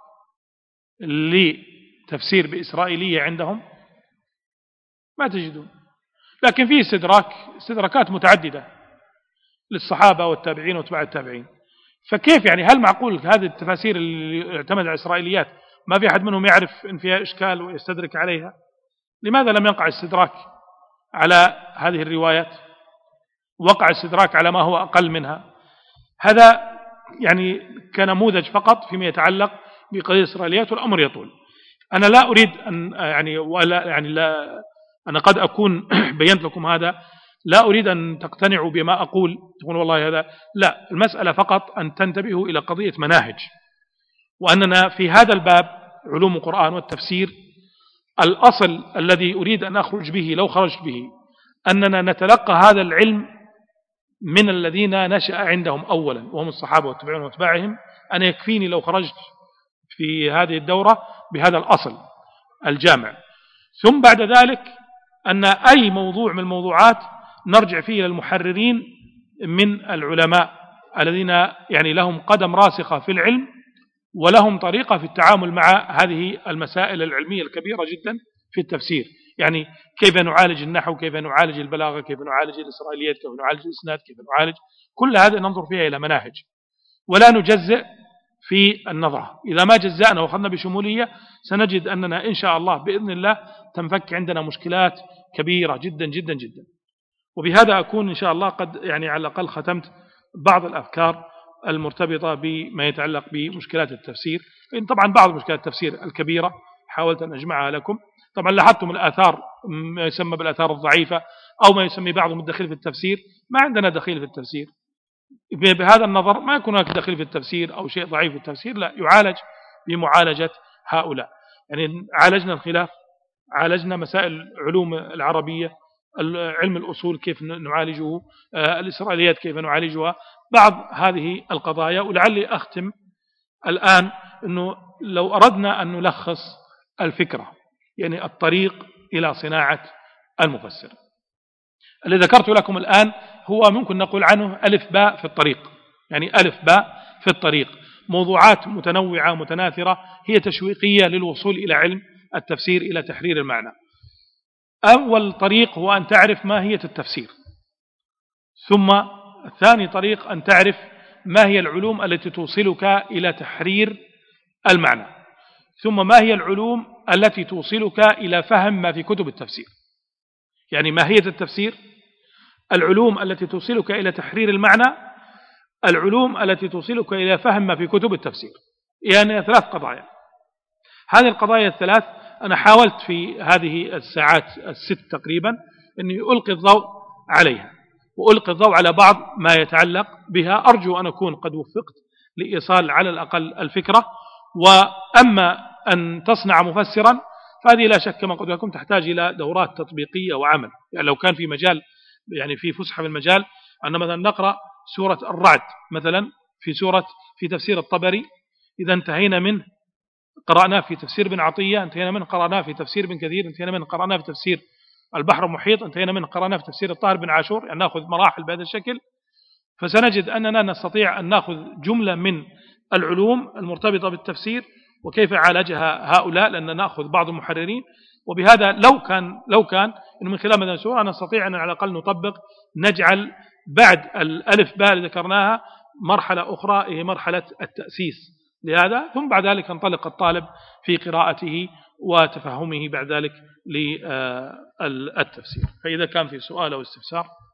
لتفسير بإسرائيلية عندهم؟ ما تجدون. لكن فيه استدراك استدراكات متعددة. للصحابة والتابعين واتباع التابعين. فكيف يعني هل معقول هذه التفاسير اللي اعتمد على الإسرائيليات ما في أحد منهم يعرف إن فيها إشكال ويستدرك عليها؟ لماذا لم يقع استدراك على هذه الروايات؟ وقع استدراك على ما هو أقل منها. هذا يعني كنموذج فقط فيما يتعلق بقضية الإسرائيليات، والأمر يطول. أنا لا أريد أن يعني ولا يعني لا أنا قد أكون بينت لكم هذا، لا أريد أن تقتنعوا بما أقول تقول والله هذا لا. المسألة فقط أن تنتبهوا إلى قضية مناهج، وأننا في هذا الباب علوم القرآن والتفسير الأصل الذي أريد أن أخرج به لو خرجت به أننا نتلقى هذا العلم من الذين نشأ عندهم أولا وهم الصحابة والتابعين واتباعهم. أنا يكفيني لو خرجت في هذه الدورة بهذا الأصل الجامع، ثم بعد ذلك أن أي موضوع من الموضوعات نرجع فيه إلى المحررين من العلماء الذين يعني لهم قدم راسخة في العلم ولهم طريقة في التعامل مع هذه المسائل العلمية الكبيرة جدا في التفسير. يعني كيف نعالج النحو، كيف نعالج البلاغة، كيف نعالج الإسرائيليات، كيف نعالج الإسناد، كيف نعالج كل هذا ننظر فيها إلى مناهج ولا نجزئ في النظرة. إذا ما جزأنا وأخذنا بشمولية سنجد أننا إن شاء الله بإذن الله تنفك عندنا مشكلات كبيرة جدا جدا جدا. وبهذا أكون إن شاء الله قد يعني على الأقل ختمت بعض الأفكار المرتبطة بما يتعلق بمشكلات التفسير. إن طبعا بعض مشكلات التفسير الكبيرة حاولت أن أجمعها لكم. طبعا لاحظتم الآثار ما يسمى بالآثار الضعيفة أو ما يسمي بعضهم الدخيل في التفسير. ما عندنا دخيل في التفسير بهذا النظر، ما يكون هناك دخيل في التفسير أو شيء ضعيف في التفسير، لا، يعالج بمعالجة هؤلاء. يعني عالجنا الخلاف، عالجنا مسائل العلوم العربية، علم الأصول كيف نعالجه، الإسرائيليات كيف نعالجها، بعض هذه القضايا. ولعلي أختم الآن أنه لو أردنا أن نلخص الفكرة يعني الطريق إلى صناعة المفسر اللي ذكرت لكم الآن هو ممكن نقول عنه ألف باء في الطريق. يعني ألف باء في الطريق، موضوعات متنوعة متناثرة هي تشويقية للوصول إلى علم التفسير، إلى تحرير المعنى. أول طريق هو أن تعرف ماهية التفسير، ثم ثاني طريق أن تعرف ما هي العلوم التي توصلك إلى تحرير المعنى، ثم ما هي العلوم التي توصلك إلى فهم ما في كتب التفسير. يعني ماهية التفسير، العلوم التي توصلك إلى تحرير المعنى، العلوم التي توصلك إلى فهم ما في كتب التفسير. يعني ثلاث قضايا. هذه القضايا الثلاث أنا حاولت في هذه الساعات الست تقريبا أني ألقي الضوء عليها وألقي الضوء على بعض ما يتعلق بها. أرجو أن أكون قد وفقت لإيصال على الأقل الفكرة. وأما أن تصنع مفسرا فهذه لا شك كما قلت لكم تحتاج إلى دورات تطبيقية وعمل. يعني لو كان في مجال يعني في فسحة في المجال أن مثلا نقرأ سورة الرعد مثلا في سورة في تفسير الطبري، إذا انتهينا منه قرأناه في تفسير ابن عطية، انتهينا منه قرأناه في تفسير ابن كثير، انتهينا منه قرأناه في تفسير البحر المحيط، انتهينا منه قرأناه في تفسير الطاهر بن عاشور. يعني نأخذ مراحل بهذا الشكل، فسنجد أننا نستطيع أن نأخذ جملة من العلوم المرتبطة بالتفسير وكيف عالجها هؤلاء، لأن نأخذ بعض المحررين. وبهذا لو كان لو كان إنه من خلال مثلا سورة نستطيع أن على الأقل نطبق، نجعل بعد الألف باء اللي ذكرناها مرحلة أخرى هي مرحلة التأسيس لهذا، ثم بعد ذلك انطلق الطالب في قراءته وتفهمه بعد ذلك للتفسير. فإذا كان في سؤال أو استفسار